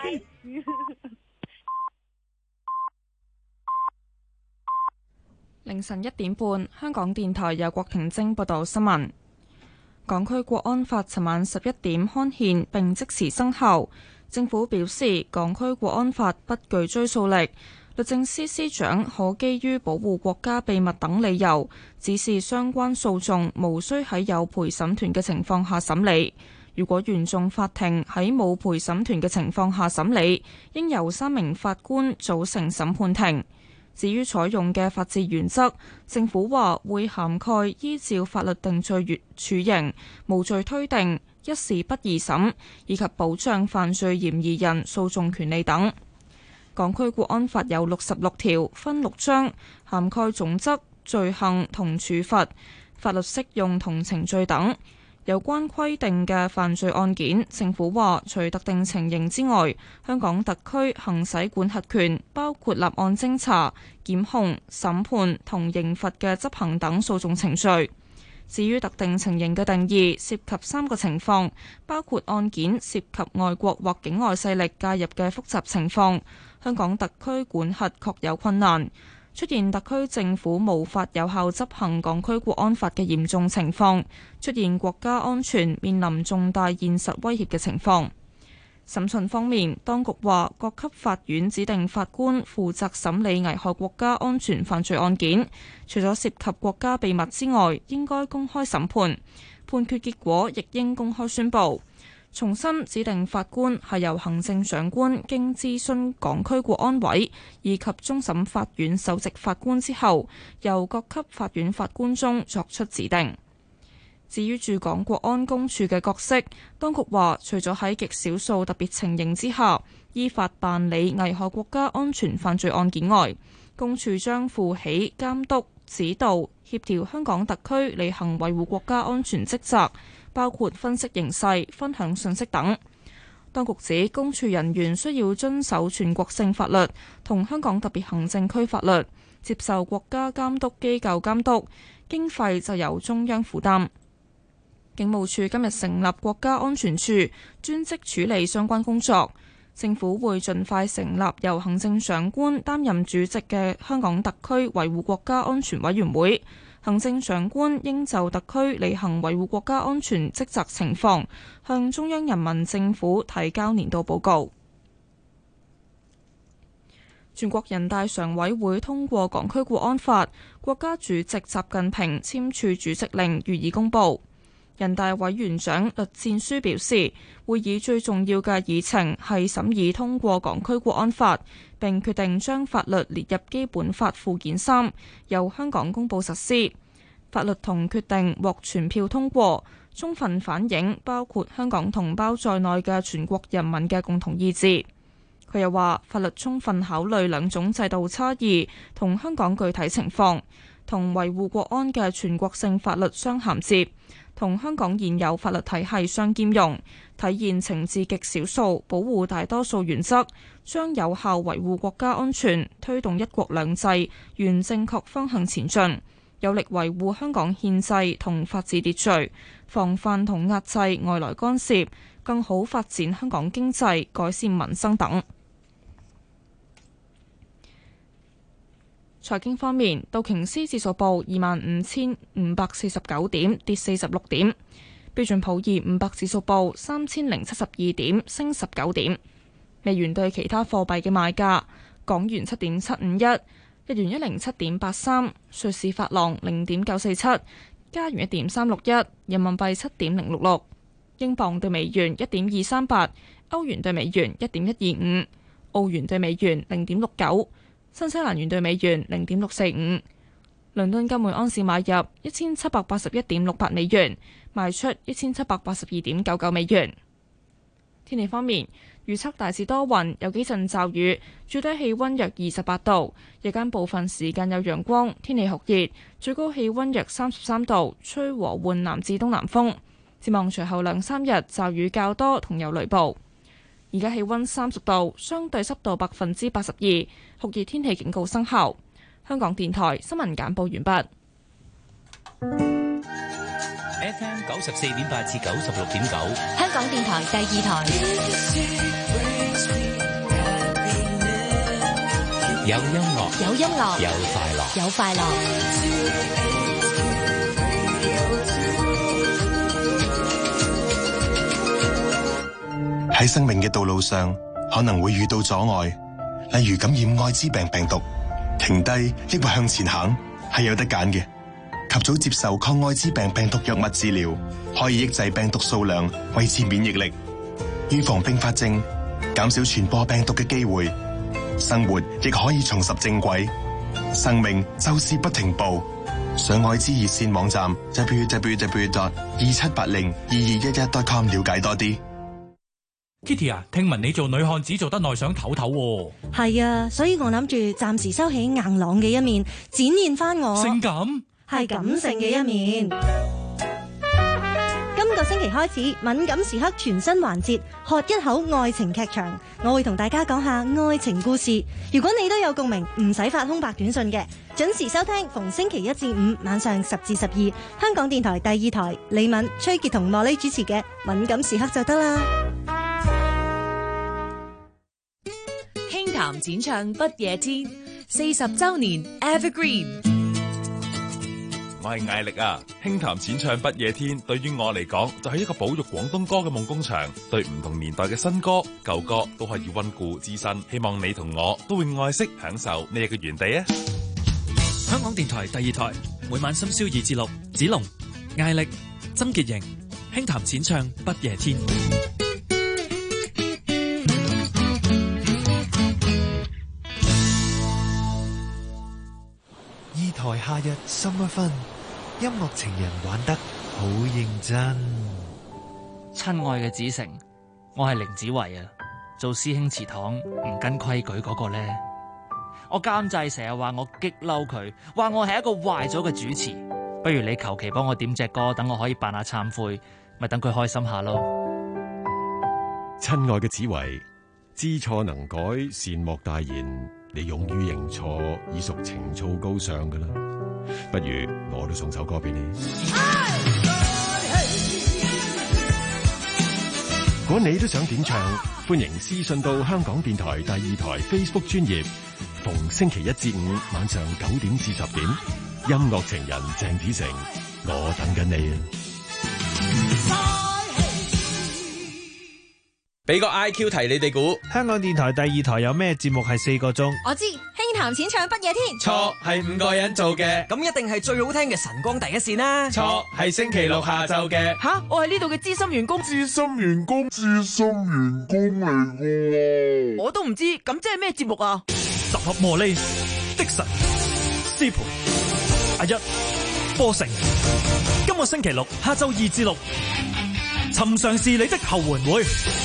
凌晨1點半，香港電台由郭婷晶報道新聞。港區國安法尋晚11點刊憲並即時生效。政府表示，港區國安法不具追溯力，律政司司長可基於保護國家秘密等理由，指示相關訴訟無需喺有陪審團嘅情況下審理。如果原訟法庭喺冇陪審團嘅情況下審理，應由3名法官組成審判庭。至於採用嘅法治原則，政府話會涵蓋依照法律定罪處刑、無罪推定、 一事不二審，以及保障犯罪嫌疑人訴訟權利等。港區國安法有66條，分6章，涵蓋總則、罪行同處罰、法律適用同程序等。有關規定嘅犯罪案件，政府話除特定情形之外，香港特區行使管轄權，包括立案偵查、檢控、審判同刑罰嘅執行等訴訟程序。至於特定情形嘅定義，涉及3個情況，包括案件涉及外國或境外勢力介入嘅複雜情況，香港特區管轄確有困難，出現特區政府無法有效執行港區國安法嘅嚴重情況，出現國家安全面臨重大現實威脅嘅情況。審訊方面，當局話各級法院指定法官負責審理危害國家安全犯罪案件，除咗涉及國家秘密之外，應該公開審判，判決結果亦應公開宣佈。重申指定法官係由行政長官經諮詢港區國安委以及終審法院首席法官之後，由各級法院法官中作出指定。至於駐港國安公署嘅角色，當局話除咗喺極少數特別情形之下依法辦理危害國家安全犯罪案件外，公署將負起監督、指導、協調香港特區履行維護國家安全職責，包括分析形勢、分享信息等。當局指公署人員需要遵守全國性法律同香港特別行政區法律，接受國家監督機構監督，經費就由中央負擔。警務處今日成立國家安全處，專職處理相關工作。政府會盡快成立由行政長官擔任主席嘅香港特區維護國家安全委員會。行政長官應就特區履行維護國家安全職責情況，向中央人民政府提交年度報告。全國人大常委會通過港區國安法，國家主席習近平簽署主席令予以公佈。人大委員長栗戰書表示，會議最重要嘅議程係審議通過港區國安法，並決定將法律列入基本法附件3，由香港公佈實施。法律同決定獲全票通過，充分反映包括香港同胞在內嘅全國人民嘅共同意志。佢又話，法律充分考慮兩種制度差異同香港具體情況，同維護國安嘅全國性法律相銜接，同香港現有法律體系相兼容，體現懲治極少數、保護大多數原則，將有效維護國家安全，推動一國兩制沿正確方向前進，有力維護香港憲制同法治秩序，防範同壓制外來干涉，更好發展香港經濟，改善民生等。財經方面，道瓊斯指數報25,549點，跌46點；標準普爾500指數報3,072點，升19點。美元對其他貨幣嘅賣價：港元7.751，日元107.83，瑞士法郎0.947，加元1.361，人民幣7.066，英鎊對美元1.238，歐元對美元1.125，澳元對美元0.69。新西蘭元對美元0.645，倫敦金每盎司買入1781.68美元，賣出1782.99美元。天氣方面，預測大致多雲，有幾陣驟雨，最低氣溫約28度，日間部分時間有陽光，天氣酷熱，最高氣溫約33度，吹和緩南至東南風。展望隨後2-3日驟雨較多同有雷暴。而家氣溫30度，相對濕度82%，酷熱天氣警告生效。香港電台新聞簡報完畢。 FM 94.8至96.9， 香港電台第2台。 有音樂， 有音樂， 有快樂， 有快樂。 喺生命嘅道路上，可能會遇到阻礙，例如感染艾滋病病毒。停低抑或向前行，係有得揀嘅。及早接受抗艾滋病病毒藥物治療，可以抑制病毒數量，維持免疫力，預防併發症，減少傳播病毒嘅機會。生活亦可以重拾正軌。生命就是不停步， 上愛滋熱線網站 www.27802211.com 了解多啲。 Kitty 啊，聽聞你做女漢子做得耐，想唞唞喎。 係啊，所以我諗住暫時收起硬朗嘅一面，展現翻我性感係感性嘅一面。今個星期開始，敏感時刻全新環節，喝一口愛情劇場，我會同大家講下愛情故事。如果你都有共鳴，唔使發空白短信嘅，準時收聽，逢星期一至五晚上10至12，香港電台第2台，李敏、崔潔同莫莉主持嘅敏感時刻就得啦。 輕談展唱不夜天40周年 Evergreen。 我係艾力啊！輕談淺唱不夜天，對於我嚟講就係一個保育廣東歌嘅夢工場，對唔同年代嘅新歌舊歌都可以溫故知新。希望你同我都會愛惜享受呢一個園地啊！ 香港電台第2台，每晚深宵2至6，子龍、艾力、曾潔瑩，輕談淺唱不夜天。 2台夏日 Summer Fun， 音樂情人玩得好認真。 親愛嘅子成，我係凌子維啊，做師兄祠堂唔跟規矩嗰個呢。我監製成日話我激嬲佢，話我係一個壞咗嘅主持，不如你求其幫我點隻歌，等我可以扮下懺悔，咪等佢開心下咯。 親愛嘅子維，知錯能改，善莫大焉。你勇於認錯，已屬情操高尚噶啦。不如我都送首歌俾你。如果你都想點唱，歡迎私信到香港電台第2台 Facebook 專頁，逢星期1至5晚上9點至10點，音樂情人鄭子誠，我等緊你啊！ 俾個 IQ 題你哋估， 香港電台第2台有咩節目係4個鐘？ 我知，輕談淺唱不夜天。 錯，係5個人做嘅。 咁一定係最好聽嘅晨光第一線啦。 錯，係星期6下晝嘅。 吓，我係呢度嘅資深員工。 資深員工嚟嘅。 我都唔知，咁即係咩節目啊？ 集合魔力、的神、師培、阿一、波成。今個星期6下晝2至6。尋常是你的後援會，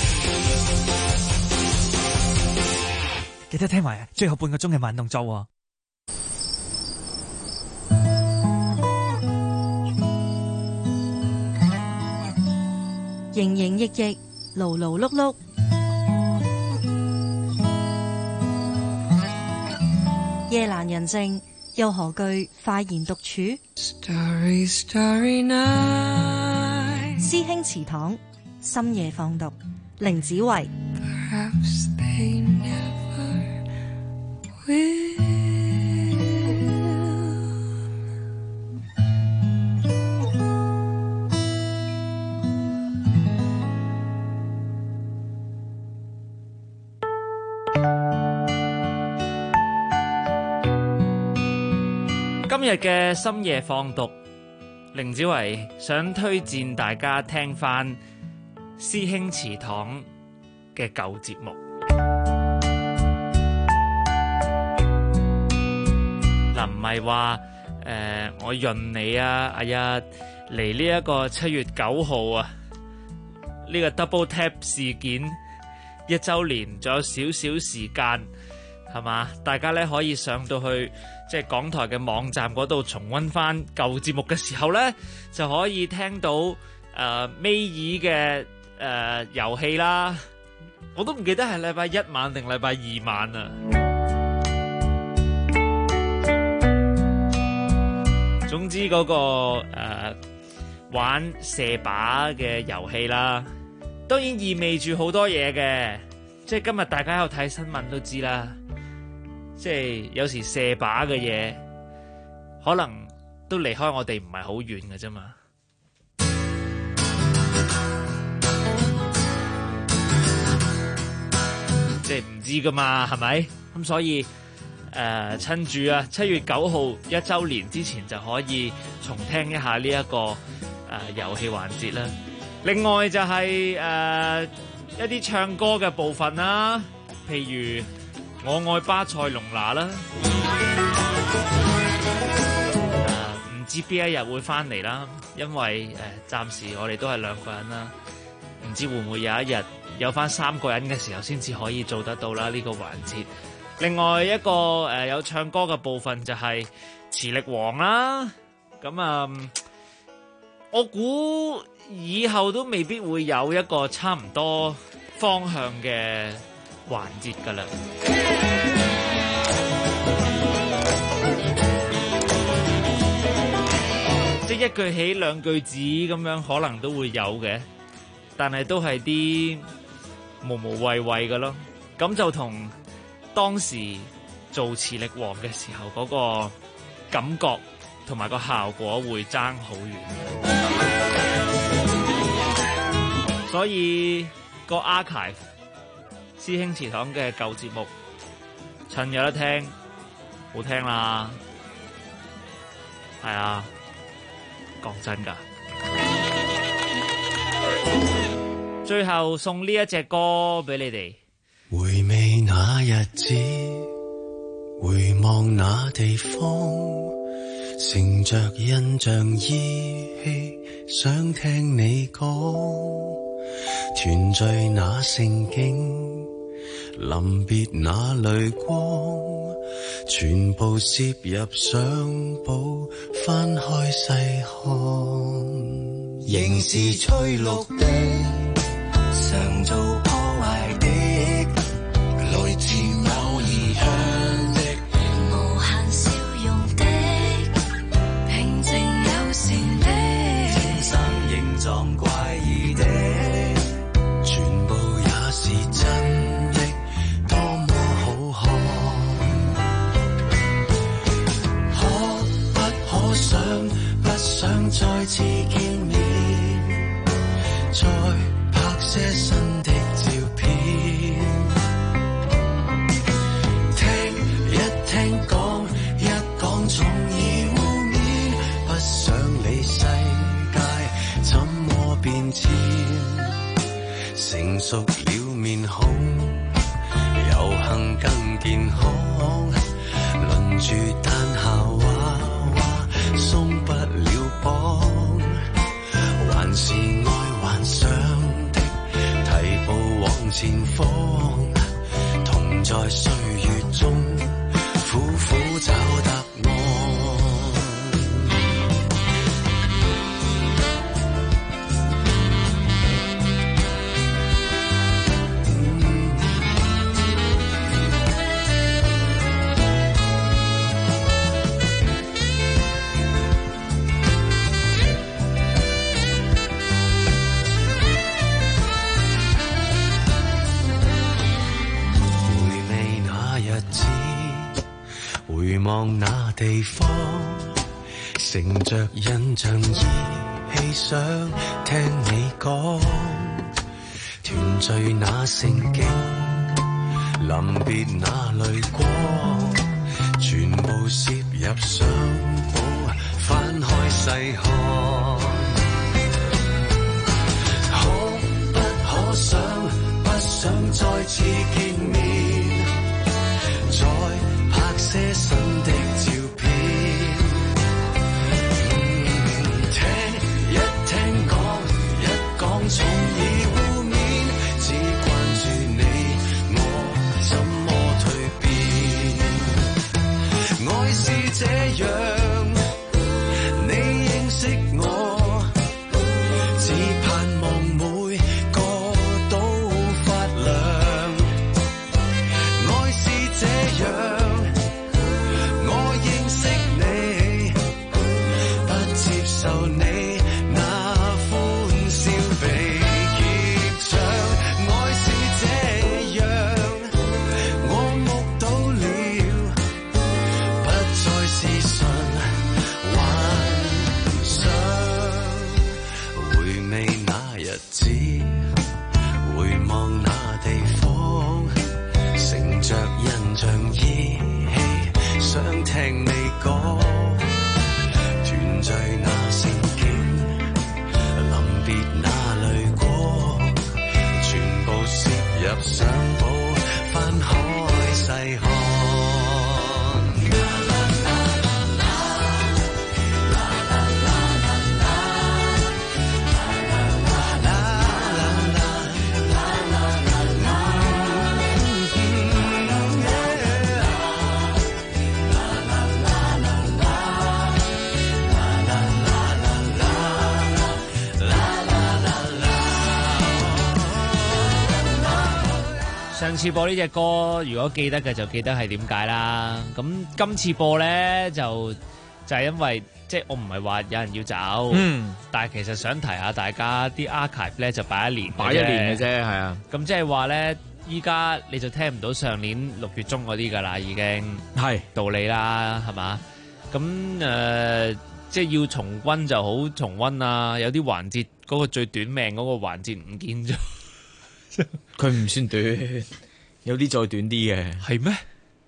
記得聽埋最後半個鐘嘅慢動作喎。 營營役役，勞勞碌碌，夜闌人靜，又何懼快言獨處？ Starry, starry night。 師兄祠堂深夜放毒，凌子維。 今日嘅深夜放毒，凌子維想推薦大家聽翻師兄祠堂嘅舊節目。嗱，唔係話我潤你啊，阿一嚟呢一個7月9號啊，呢個 Double Tap 事件1週年，仲有少少時間，係嘛？大家咧可以上到去即係港台嘅網站嗰度重溫翻舊節目嘅時候咧，就可以聽到尾爾嘅遊戲啦。我都唔記得係禮拜1晚定禮拜2晚啊。總之嗰個玩射靶嘅遊戲啦，當然意味住好多嘢嘅，即係今日大家有睇新聞都知啦。即係有時射靶嘅嘢，可能都離開我哋唔係好遠嘅啫嘛。即係唔知噶嘛，係咪？咁所以趁住啊7月9號1週年之前就可以重聽一下呢一個遊戲環節啦。另外就係一啲唱歌嘅部分啦，譬如我愛巴塞隆拿啦，唔知邊一日會翻嚟啦，因為暫時我哋都係2個人啦，唔知會唔會有一日有翻3個人嘅時候先至可以做得到啦呢個環節。另外一個有唱歌嘅部分就係磁力王啦，咁我估以後都未必會有一個差唔多方向嘅環節㗎啦。即一句起2句止咁樣，可能都會有嘅，但係都係啲無無謂謂嘅咯。咁就同當時做磁力王嘅時候嗰個感覺同埋個效果會爭好遠。所以個 archive 師兄祠堂嘅舊節目，趁有得聽，好聽啦。係啊。講真㗎，最後送呢一隻歌俾你哋。 回味那日子，回望那地方，乘着印象依稀，想聽你講，團聚那盛景，臨別那淚光，全部攝入相簿，翻開細看，仍是翠綠的，常做破壞的，來自某異鄉的，無限笑容的，平靜友善的，天生形狀怪異的，全部也是真的，多麼好看。不想再次見面，再拍些新的照片，聽一聽講一講，從而互勉，不想理世界怎麼變遷，成熟了面孔，有幸更健康，輪住彈校話鬆不了綁，還是愛幻想的提步往前方，同在歲月中苦苦找答案。回望那地方，乘着印象依稀，想聽你講，團聚那盛景，臨別那淚光，全部攝入相簿，翻開細看，可不可想，不想再次見面，再拍些新的照片，聽一聽講一講，從而互勉，只關注你我怎麼蛻變，愛是這樣，你認識我，只盼望每個都發亮，愛是這樣。受你那歡笑被結帳，愛是這樣，我目睹了，不再是純幻想。回味那日子，回望那地方，乘着印象依次播呢隻歌，如果記得嘅就記得係點解啦。咁今次播咧就係因為即係我唔係話有人要走，但係其實想提下大家啲 archive 咧就擺一年嘅啫，係啊。 咁即係話咧，依家你就聽唔到上年6月中嗰啲㗎啦，已經係道理啦，係嘛？咁即係要重溫就好重溫啊！有啲環節嗰個最短命嗰個環節唔見咗。 佢唔算短，有啲再短啲嘅。 係咩？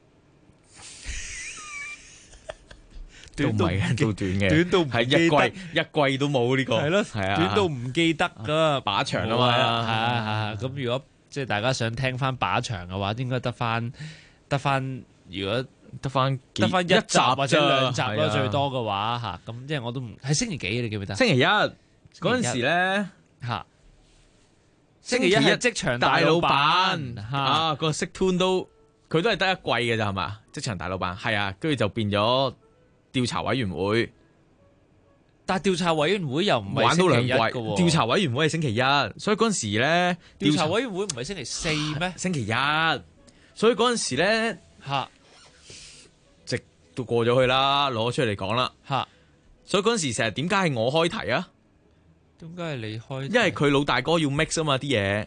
短都唔係都短嘅， 短到唔記得， 一季都冇呢個。係咯，係啊， 短到唔記得噶靶場啊嘛。 係咁如果即係大家想聽翻靶場嘅話，應該得翻，如果得翻一集或者2集咯，最多嘅話嚇。咁即係我都唔係星期幾你記唔記得？ 星期一嗰陣時咧嚇。星期一係職場大老闆啊，個色 tune 都佢都係得一季嘅咋係嘛？職場大老闆係啊，跟住就變咗調查委員會。 但係調查委員會又唔係玩到2季嘅喎。調查委員會係星期一，所以嗰陣時咧調查委員會唔係星期四咩？ 星期一，所以嗰陣時咧嚇， 直都過咗去啦，攞出嚟講啦嚇。 所以嗰陣時成日點解係我開題啊？ 點解係你開？ 因為佢老大哥要 mix 啊嘛啲嘢。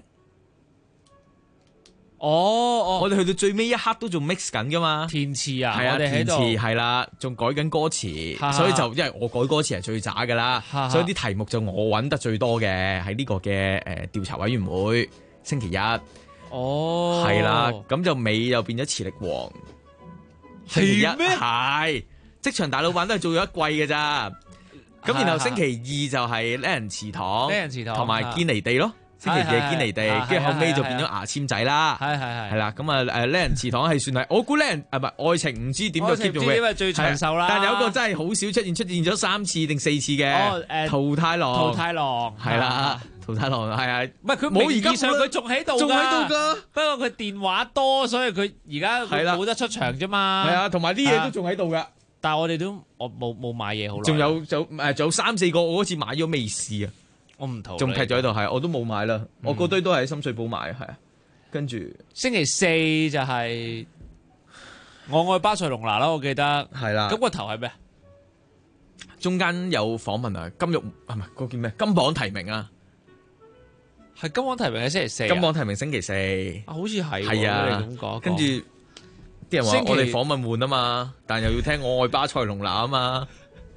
哦， 我哋去到最尾一刻都仲 mix 緊噶嘛。 填詞啊， 係啊，填我哋喺度詞係啦，仲改緊歌詞，所以就因為我改歌詞係最渣噶啦，所以啲題目就我揾得最多嘅喺呢個嘅調查委員會星期一。 哦， 係啦，咁就尾又變咗磁力王。星期一咩？ 係職場大老闆都係做咗一季嘅咋。咁然後星期二就係叻人祠堂，同埋堅尼地咯。星期二係堅尼地，跟住後尾就變咗牙籤仔啦。係啦，咁啊叻人祠堂係算係，我估叻人唔係愛情唔知點就 keep 住嘅， 因為最長壽啦。 但係有一個真係好少出現咗3次定4次嘅桃太郎。 桃太郎係啦，桃太郎係啊， 唔係佢名義上佢仲喺度㗎，不過佢電話多，所以佢而家冇得出場啫嘛。 係啊，同埋啲嘢都仲喺度㗎。 但係我冇買嘢好耐。 仲有3-4個，我好似買咗未試啊！ 我唔同， 仲劈咗喺度，係我都冇買啦。我嗰堆都係喺深水埗買，係啊。跟住星期四就係我愛巴塞隆拿啦，我記得係啦。 咁個頭係咩？ 中間有訪問啊，金玉係咪嗰個叫咩？金榜題名啊， 係金榜題名係星期四。 金榜題名星期四， 好似係係啊。 你咁講， 跟住啲人話我哋訪問悶啊嘛，但又要聽我愛巴塞隆拿啊嘛。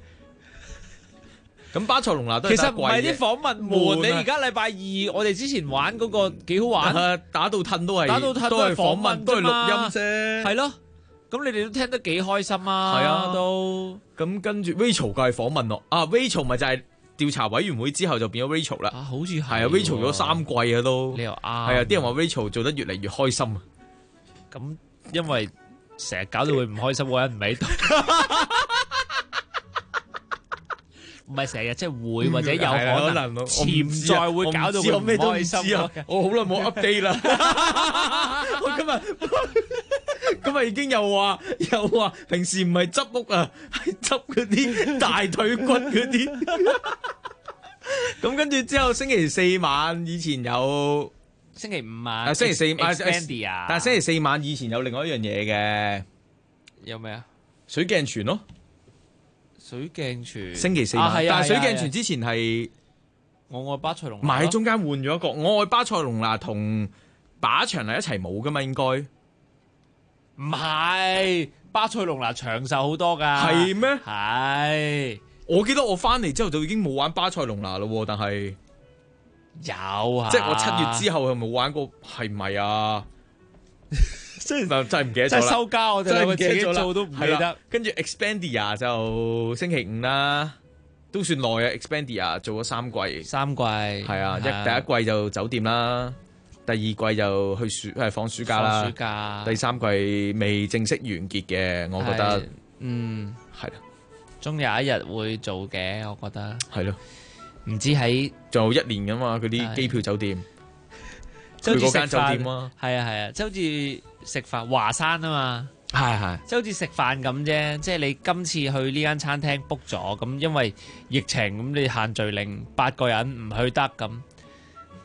咁巴塞隆拿都係其實唔係啲訪問悶，你而家禮拜二我哋之前玩嗰個幾好玩， 打到褪都係訪問，都係錄音啫。 係咯，咁你哋都聽得幾開心啊？ 係啊， 都咁跟住 Rachel 嘅係訪問咯。Rachel 咪就係調查委員會之後就變咗 Rachel 啦。 好似係啊 Rachel 咗3季啊都。 你又啱。 係啊，啲人話 Rachel 做得越嚟越開心啊。 咁因為成日搞到佢唔開心，嗰人唔喺度。唔係成日，即係會或者有可能潛在會搞到佢唔開心啊！ 我好耐冇 update 啦，我今日已經又話平時唔係執屋啊，係執嗰啲大腿骨嗰啲。咁跟住之後星期四晚以前有星期五晚， 星期四晚 Expandia， 但係星期四晚以前有另外一樣嘢嘅， 有咩啊？ 水鏡泉咯。 水鏡泉星期四晚，但係水鏡泉之前係我愛巴塞隆拿， 唔係喺中間換咗一個，我愛巴塞隆拿同靶場係一齊冇噶嘛？應該唔係巴塞隆拿長壽好多噶， 係咩？ 係， 我記得我翻嚟之後就已經冇玩巴塞隆拿咯，但係有啊， 即係我7月之後係冇玩過，係唔係啊？真係唔記得咗啦， 真係收家，我哋兩個自己做都唔記得。 跟住 Expandia 就星期五啦，都算耐啊。Expandia 做咗3季 ，3季係啊，第一季就酒店啦，第二季就放暑假啦， 暑假第3季未正式完結嘅，我覺得係啦， 終有一日會做嘅，我覺得係咯， 唔知喺仲有1年噶嘛，嗰啲機票酒店，佢嗰間酒店啊， 係啊，即係好似食飯華山啊嘛， 係， 即係好似食飯咁啫。即係你今次去呢間餐廳 book 咗，咁因為疫情咁你限聚令8個人唔去得咁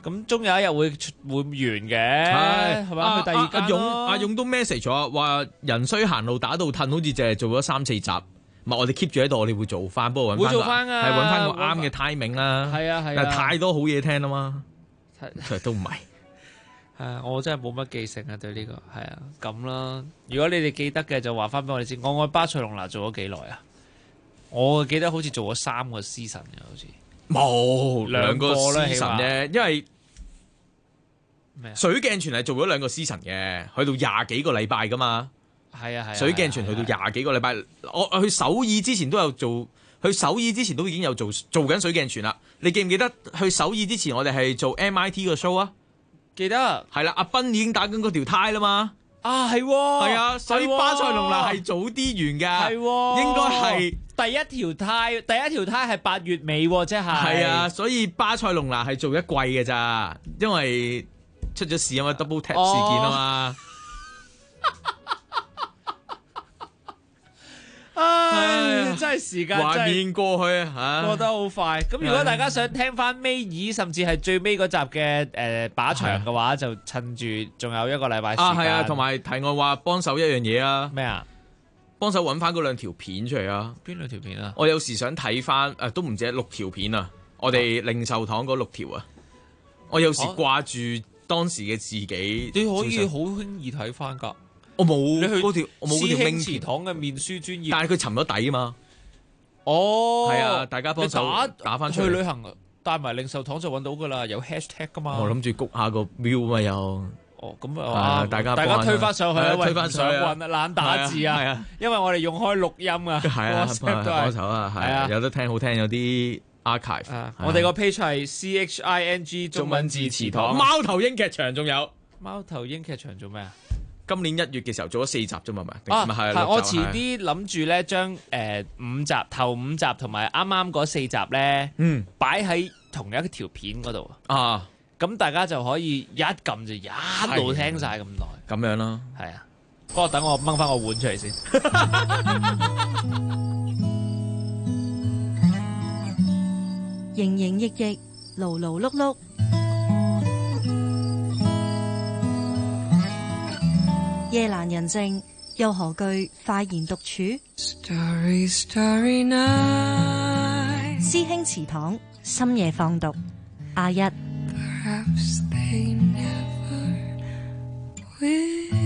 咁終有一日會完嘅，係嘛？去第二間咯。 阿勇都 message 咗話人衰行路打到褪，好似淨係做咗3-4集。唔係我哋 keep 住喺度，我哋會做翻，不過會做翻啊， 係揾翻個啱嘅 timing 啦。 係啊， 但係太多好嘢聽啦嘛，都唔係。 我真係冇乜記性啊，對呢個係啊咁啦。如果你哋記得嘅就話翻俾我哋知。我愛巴塞隆拿做咗幾耐啊？我記得好似做咗3個 season 嘅，好似冇2個啦 season 啫，因為水鏡泉係做咗2個 season 嘅，去到20幾個禮拜噶嘛。 係啊， 水鏡泉去到20幾個禮拜，我去首爾之前都有做，去首爾之前都已經有做緊水鏡泉啦。你記唔記得去首爾之前我哋係做 MIT 個 show 啊？ 記得係啦，阿斌已經打緊嗰條胎啦嘛。 啊，係啊，所以巴塞隆拿係早啲完㗎，應該係第一條胎係8月尾喎，即係係啊，所以巴塞隆拿係做1季嘅咋，因為出咗事啊嘛，double tap 事件啊嘛。 唉，真係時間懷念過去啊， 過得好快。咁如果大家想聽翻尾二甚至係最尾嗰集嘅把場嘅話，就趁住仲有1個禮拜時間。 係啊，同埋題外話幫手一樣嘢啊。 咩啊？ 幫手揾翻嗰2條片出嚟啊！ 邊2條片啊？ 我有時想睇翻都唔止6條片啊！我哋零售堂嗰6條啊！我有時掛住當時嘅自己， 你可以好輕易睇翻㗎。 我冇嗰條，我冇嗰條師兄祠堂嘅面書專頁， 但係佢沉咗底啊嘛。 哦， 係啊，大家幫手打翻出去旅行，帶埋零售堂就揾到㗎啦，有 hashtag 㗎嘛。 我諗住谷下個 view 嘛又。 哦，咁啊， 大家推翻上去， 推翻上去， 懶打字啊，因為我哋用開錄音啊， 係啊，幫手啊，係啊，有得聽好聽，有啲 archive。 我哋個 page 係 CHING 中文字詞堂。 貓頭鷹劇場仲有貓頭鷹劇場做咩啊？ 今年1月嘅時候做咗4集啫嘛， 係咪？我遲啲諗住咧將頭5集同埋啱啱嗰4集咧，擺喺同一條片嗰度啊。 咁大家就可以一撳就一路聽晒咁耐， 咁樣咯， 係啊。不過等我掹翻個碗出嚟先。 營營役役，勞勞碌碌，夜闌人靜，又何懼快言獨處？Starry, starry night， 師兄祠堂深夜放毒，阿一。Perhaps they never will。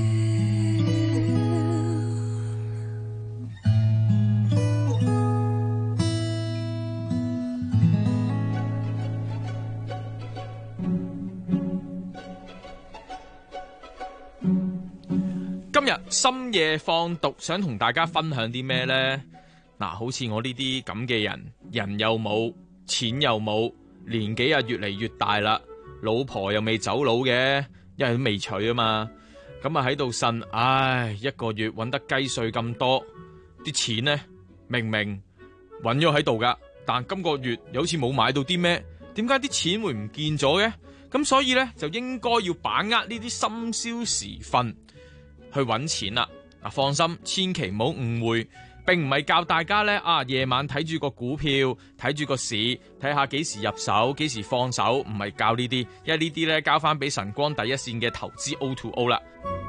今日深夜放毒，想同大家分享啲咩呢？嗱，好似我呢啲咁嘅人，人又冇，錢又冇，年紀啊越嚟越大啦。老婆又未走佬嘅，因為都未娶啊嘛，咁啊喺度呻，唉，1個月搵得雞碎咁多，啲錢呢明明搵咗喺度噶，但今個月又好似冇買到啲咩，點解啲錢會唔見咗嘅？咁所以呢，就應該要把握呢啲深宵時分去搵錢啦。嗱，放心，千祈唔好誤會。並唔係教大家呢夜晚睇住個股票，睇住個市，睇下幾時入手，幾時放手，唔係教呢啲，因為呢啲呢交翻俾晨光第一線嘅投資 O2O 啦。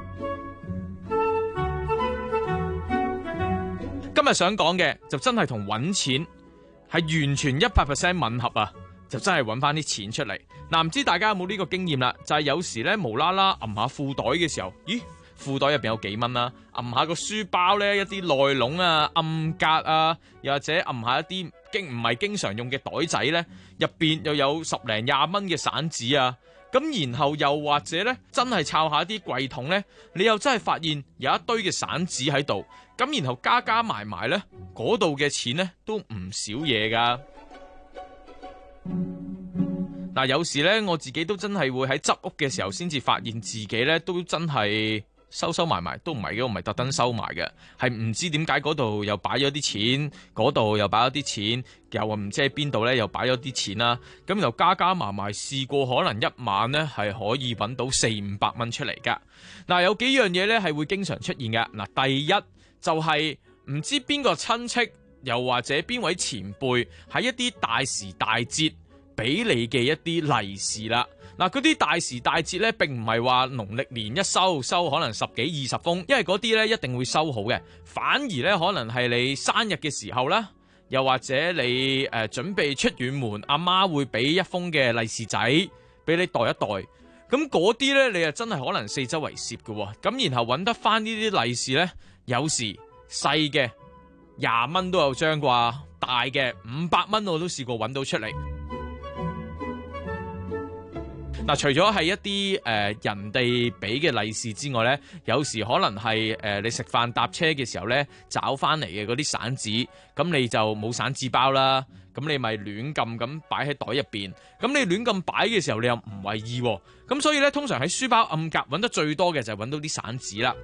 今日想講嘅就真係同揾錢係完全100% 吻合啊！就真係揾翻啲錢出嚟。嗱，唔知大家有冇呢個經驗啦？就係有時呢無啦啦揞下褲袋嘅時候，咦？褲袋入邊有幾蚊啦，揞下個書包呢，一啲內籠啊、暗格啊，又或者揞下一啲唔係經常用嘅袋仔呢，入邊又有10零20蚊嘅散紙啊，咁然後又或者呢，真係抄下啲櫃桶呢，你又真係發現有一堆嘅散紙喺度，咁然後加埋埋呢，嗰度嘅錢呢都唔少嘢噶。嗱，有時呢，我自己都真係會喺執屋嘅時候先至發現自己呢都真係收埋都唔係嘅，我唔係特登收埋嘅，係唔知點解嗰度又擺咗啲錢，嗰度又擺咗啲錢，又話唔知喺邊度呢又擺咗啲錢啦，咁又加埋試過可能一晚呢係可以揾到400-500蚊出嚟噶。嗱，有幾樣嘢呢係會經常出現嘅。嗱，第一就係唔知邊個親戚又或者邊位前輩喺一啲大時大節俾你嘅一啲利是啦。 嗱，嗰啲大時大節呢，並唔係話農曆年一收可能10幾20封，因為嗰啲呢一定會收好嘅，反而呢，可能係你生日嘅時候啦，又或者你準備出遠門，阿媽會俾一封嘅利是仔俾你袋一袋，咁嗰啲呢，你真係可能四周圍攝嘅喎，咁然後揾得翻呢啲利是呢，有時細嘅20蚊都有張啩，大嘅500蚊我都試過揾到出嚟。嗱，除咗係一啲人哋俾嘅利是之外呢，有時可能係你食飯搭車嘅時候呢，找翻嚟嘅嗰啲散紙，咁你就冇散紙包啦，咁你咪亂咁擺喺袋入邊，咁你亂咁擺嘅時候，你又唔為意喎，咁所以呢，通常喺書包暗格揾得最多嘅就係揾到啲散紙啦。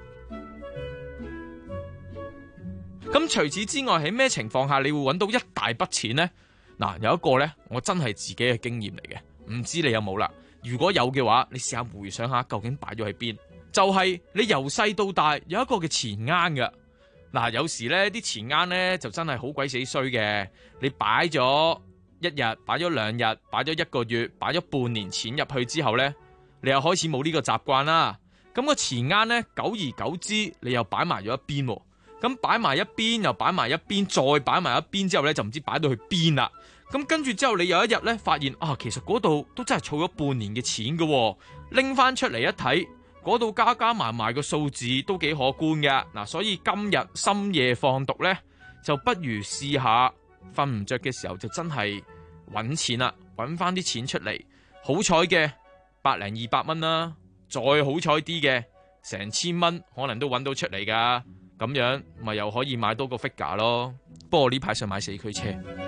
咁除此之外，喺咩情況下你會揾到一大筆錢呢？嗱，有一個呢，我真係自己嘅經驗嚟嘅，唔知你有冇啦？如果有嘅話，你試下回想下究竟擺咗喺邊？就係你由細到大有一個嘅錢罌嘅。嗱，有時呢啲錢罌呢就真係好鬼死衰嘅。你擺咗1日，擺咗2日，擺咗1個月，擺咗半年錢入去之後呢，你又開始冇呢個習慣啦。咁個錢罌呢，久而久之，你又擺埋咗一邊喎。咁擺埋一邊，又擺埋一邊，再擺埋一邊之後呢，就唔知擺到去邊啦。咁跟住之後，你有一日呢，發現啊，其實嗰度都真係儲咗半年嘅錢嘅，拎翻出嚟一睇，嗰度加加埋埋個數字都幾可觀嘅。嗱，所以今日深夜放毒呢，就不如試下瞓唔着嘅時候就真係揾錢啦，揾翻啲錢出嚟。好彩嘅100零200蚊啦，再好彩啲嘅成1000蚊可能都揾到出嚟噶。咁樣咪又可以買多個 figure 咯。不過呢排想買4驅車。